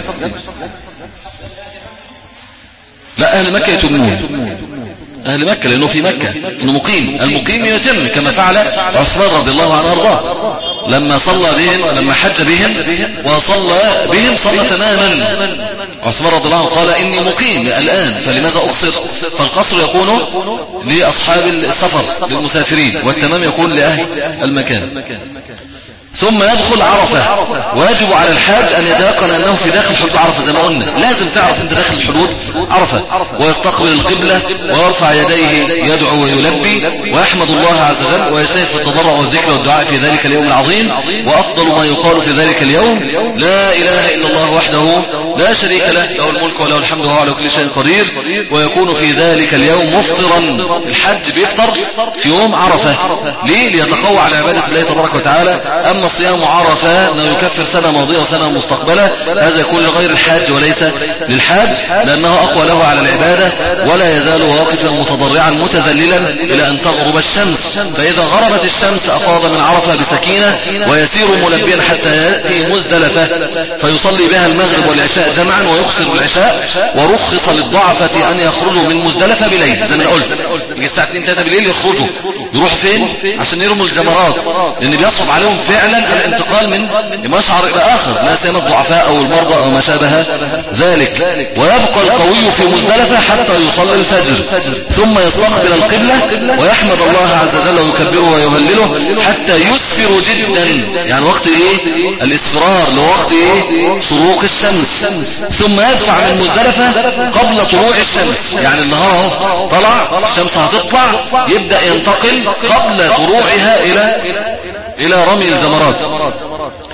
لا، أهل مكة يتمون، أهل مكة لأنه في مكة، إنه مقيم، المقيم يتم كما فعل عثمان رضي الله عنه وارضاه لما صلى بهم، لما حج بهم وصلى بهم صلى تماما. عثمان رضي الله عنه قال إني مقيم الآن فلماذا أقصر؟ فالقصر يكون لأصحاب السفر للمسافرين، والتمام يكون لأهل المكان. ثم يدخل عرفة، ويجب على الحاج أن يتيقن أنه في داخل حدود عرفة. زي ما قلنا لازم تعرف أنت داخل حدود عرفة، ويستقبل القبلة ويرفع يديه يدعو ويلبي ويحمد الله عز وجل، ويجتهد في التضرع والذكر والدعاء في ذلك اليوم العظيم. وأفضل ما يقال في ذلك اليوم لا إله إلا الله وحده لا شريك له، له الملك وله الحمد وهو على كل شيء قدير. ويكون في ذلك اليوم مفطرا، الحج بيفطر في يوم عرفة. ليه؟ ليتقوى على عبادة الله تبارك وتعالى. أما صيام عرفة أنه يكفر سنة ماضية وسنة مستقبلة، هذا يكون لغير الحاج وليس للحاج، لأنه أقوى له على العبادة، ولا يزال واقفا متضرعا متذللا إلى أن تغرب الشمس. فإذا غربت الشمس أفاض من عرفة بسكينة ويسير ملبيا حتى يأتي مزدلفة، فيصلي بها المغرب والعشاء جمعا ويقصر العشاء. ورخص للضعفة أن يخرجوا من مزدلفة بليل، زي ما قلت يجي الساعة اتنين تلاتة بالليل يخرجوا، يروحوا فين؟ عشان يرموا الجمرات، لأن بيصعب عليهم فعلا الانتقال من مشعر إلى آخر، لا سيما الضعفاء أو المرضى أو ما شابه ذلك. ويبقى القوي في مزدلفة حتى يصلي الفجر، ثم يستقبل القبلة ويحمد الله عز وجل ويكبره ويهلله حتى يسفر جدا، يعني وقت إيه؟ الإسفرار، لوقت إيه؟ شروق الشمس. ثم يدفع من مزدلفة قبل طلوع الشمس، يعني النهار طلع، الشمس هتطلع، يبدأ ينتقل قبل طلوعها إلى إلى رمي الجمرات،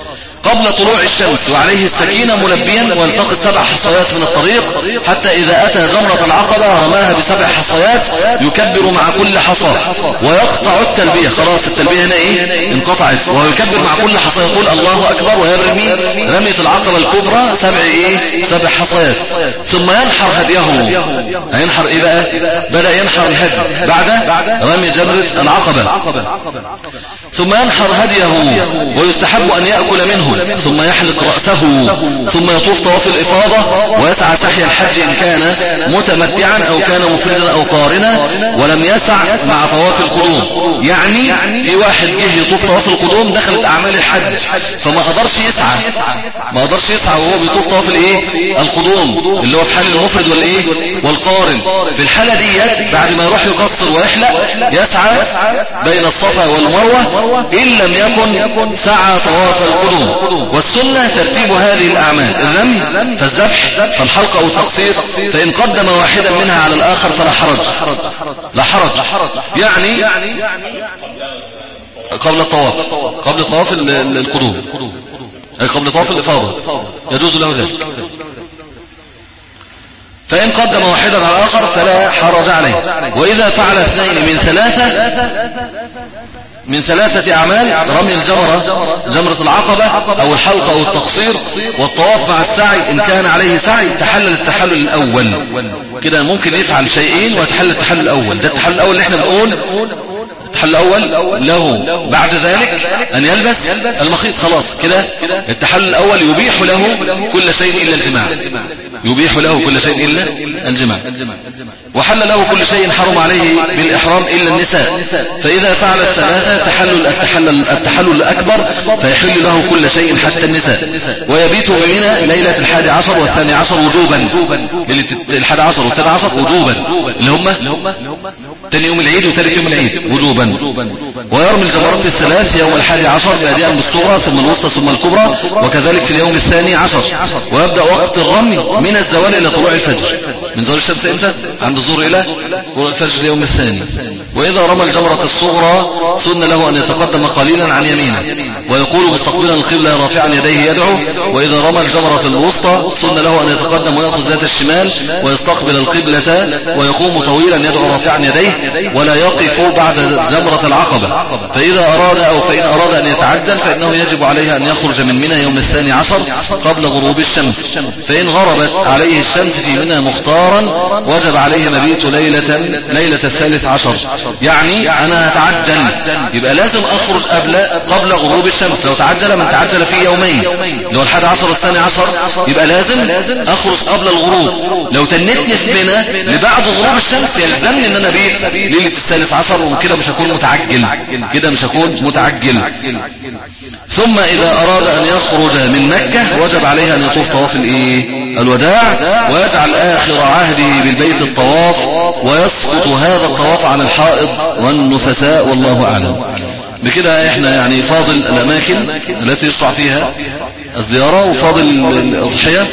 قبل طلوع الشمس وعليه السكينة ملبيا والتقط سبع حصيات من الطريق حتى إذا أتى جمرة العقبة رماها بسبع حصيات يكبر مع كل حصى ويقطع التلبية. خلاص التلبية هنا إيه انقطعت، وهو يكبر مع كل حصى يقول الله أكبر ويرمي رمية العقبة الكبرى سبع إيه سبع حصيات. ثم ينحر هديه. هينحر إيه بقى؟ بدأ ينحر الهدي بعد رمي جمرة العقبة. ثم ينحر هديه ويستحب أن يأكل منه ثم يحلق رأسه ثم يطوف طواف الإفاضة ويسعى سعي الحج إن كان متمتعا أو كان مفردا أو قارنا ولم يسع مع طواف القدوم. يعني في واحد جه يطوف طواف القدوم دخلت أعمال الحج فما قدرش يسعى ما قدرش يسعى وهو بيطوف طواف الإيه القدوم اللي هو في حال المفرد والإيه والقارن. في الحالة ديت بعد ما يروح يقصر ويحلق يسعى بين الصفا والمروة إن لم يكن سعى طواف القدوم. والسنة ترتيب هذه الأعمال الرمي فالذبح فالحلق أو التقصير، فإن قدم واحدا منها على الآخر فلا حرج لا حرج يعني قبل الطواف قبل طواف القدوم أي قبل طواف الإفاضة يجوز له ذلك. فإن قدم واحدا على الآخر فلا حرج عليه. وإذا فعل اثنين من ثلاثة من ثلاثة أعمال رمي الجمرة جمرة العقبة أو الحلق أو التقصير والطواف مع السعي إن كان عليه سعي تحلل التحلل الأول. كده ممكن يفعل شيئين ويتحلل التحلل الأول. ده التحلل الأول اللي احنا بنقول التحلل الأول له بعد ذلك أن يلبس المخيط. خلاص كده التحلل الأول يبيح له كل شيء إلا الجماع يبيح له كل شيء إلا الجماع وحل له كل شيء حرم عليه بالإحرام إلا النساء. فإذا فعل الثلاثة تحلل التحلل التحلل الأكبر فيحل له كل شيء حتى النساء. ويبيت بمنى ليلة الحادي عشر والثاني عشر وجوبا. ليلة الحادي عشر والثاني عشر وجوبا اللي هم تاني يوم العيد وثالث يوم العيد وجوبا. ويرمي الجمرات الثلاث يوم الحادي عشر بادئا بالصغرى ثم الوسطى ثم الكبرى وكذلك في اليوم الثاني عشر. ويبدأ وقت الرمي من الزوال إلى طلوع الفجر. من زوال الشمس إمتى؟ عند الظهر إلى طلوع الفجر اليوم الثاني. وإذا رمى الجمرة الصغرى سن له أن يتقدم قليلا عن يمينه ويقول مستقبلا القبلة رافعا يديه يدعو. وإذا رمى الجمرة الوسطى سن له أن يتقدم ويأخذ ذات الشمال ويستقبل القبلة ويقوم طويلا يدعو رافعا يديه ولا يقف بعد جمرة العقبة. فإذا أراد أو فإن أراد أن يتعجل فإنه يجب عليه أن يخرج من منى يوم الثاني عشر قبل غروب الشمس. فإن غربت عليه الشمس في منى مختارا وجب عليه مبيت ليلة ليلة الثالث عشر. يعني أنا هتعجل يبقى لازم أخرج قبل قبل غروب الشمس. لو تعجل من تعجل في يومين لو الحادي عشر والثاني عشر يبقى لازم أخرج قبل الغروب. لو تنتني في منى لبعد غروب الشمس يلزمني أن أنا بيت ليلة الثالث عشر وكده مش هكون متعجل كده مش هكون متعجل. ثم إذا أراد أن يخرج من مكة وجب عليه أن يطوف طواف الإيه الوداع ويجعل آخر عهده بالبيت الطواف ويسقط هذا الطواف عن الحائض والنفساء والله أعلم. بكده احنا يعني فاضل الأماكن التي يشرع فيها الزيارة وفاضل الأضحية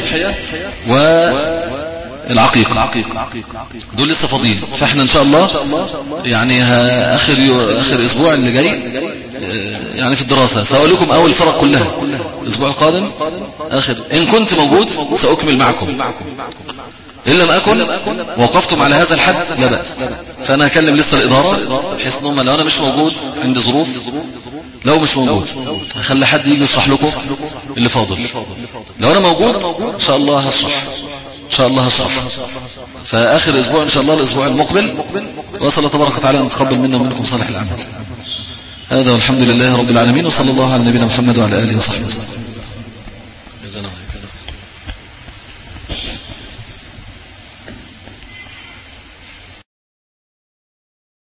والعقيقة دول لسه فاضيين. فاحنا إن شاء الله يعني آخر آخر أسبوع اللي جاي يعني في الدراسة سأقول لكم أول الفرق كلها الأسبوع القادم آخر. إن كنت موجود سأكمل معكم إن لم أكن وقفتم على هذا الحد لا بأس. فأنا هكلم لسه الإدارة بحيث أنهم لو أنا مش موجود عندي ظروف لو مش موجود هخلي حد يجي يشرح لكم اللي فاضل. لو أنا موجود إن شاء الله هشرح إن شاء الله هشرح فآخر أسبوع إن شاء الله الأسبوع المقبل وصلى الله تبارك وتعالى أن نتقبل منا ومنكم صالح الأعمال. هذا والحمد لله رب العالمين وصلى الله على نبينا محمد وعلى آله وصحبه وسلم.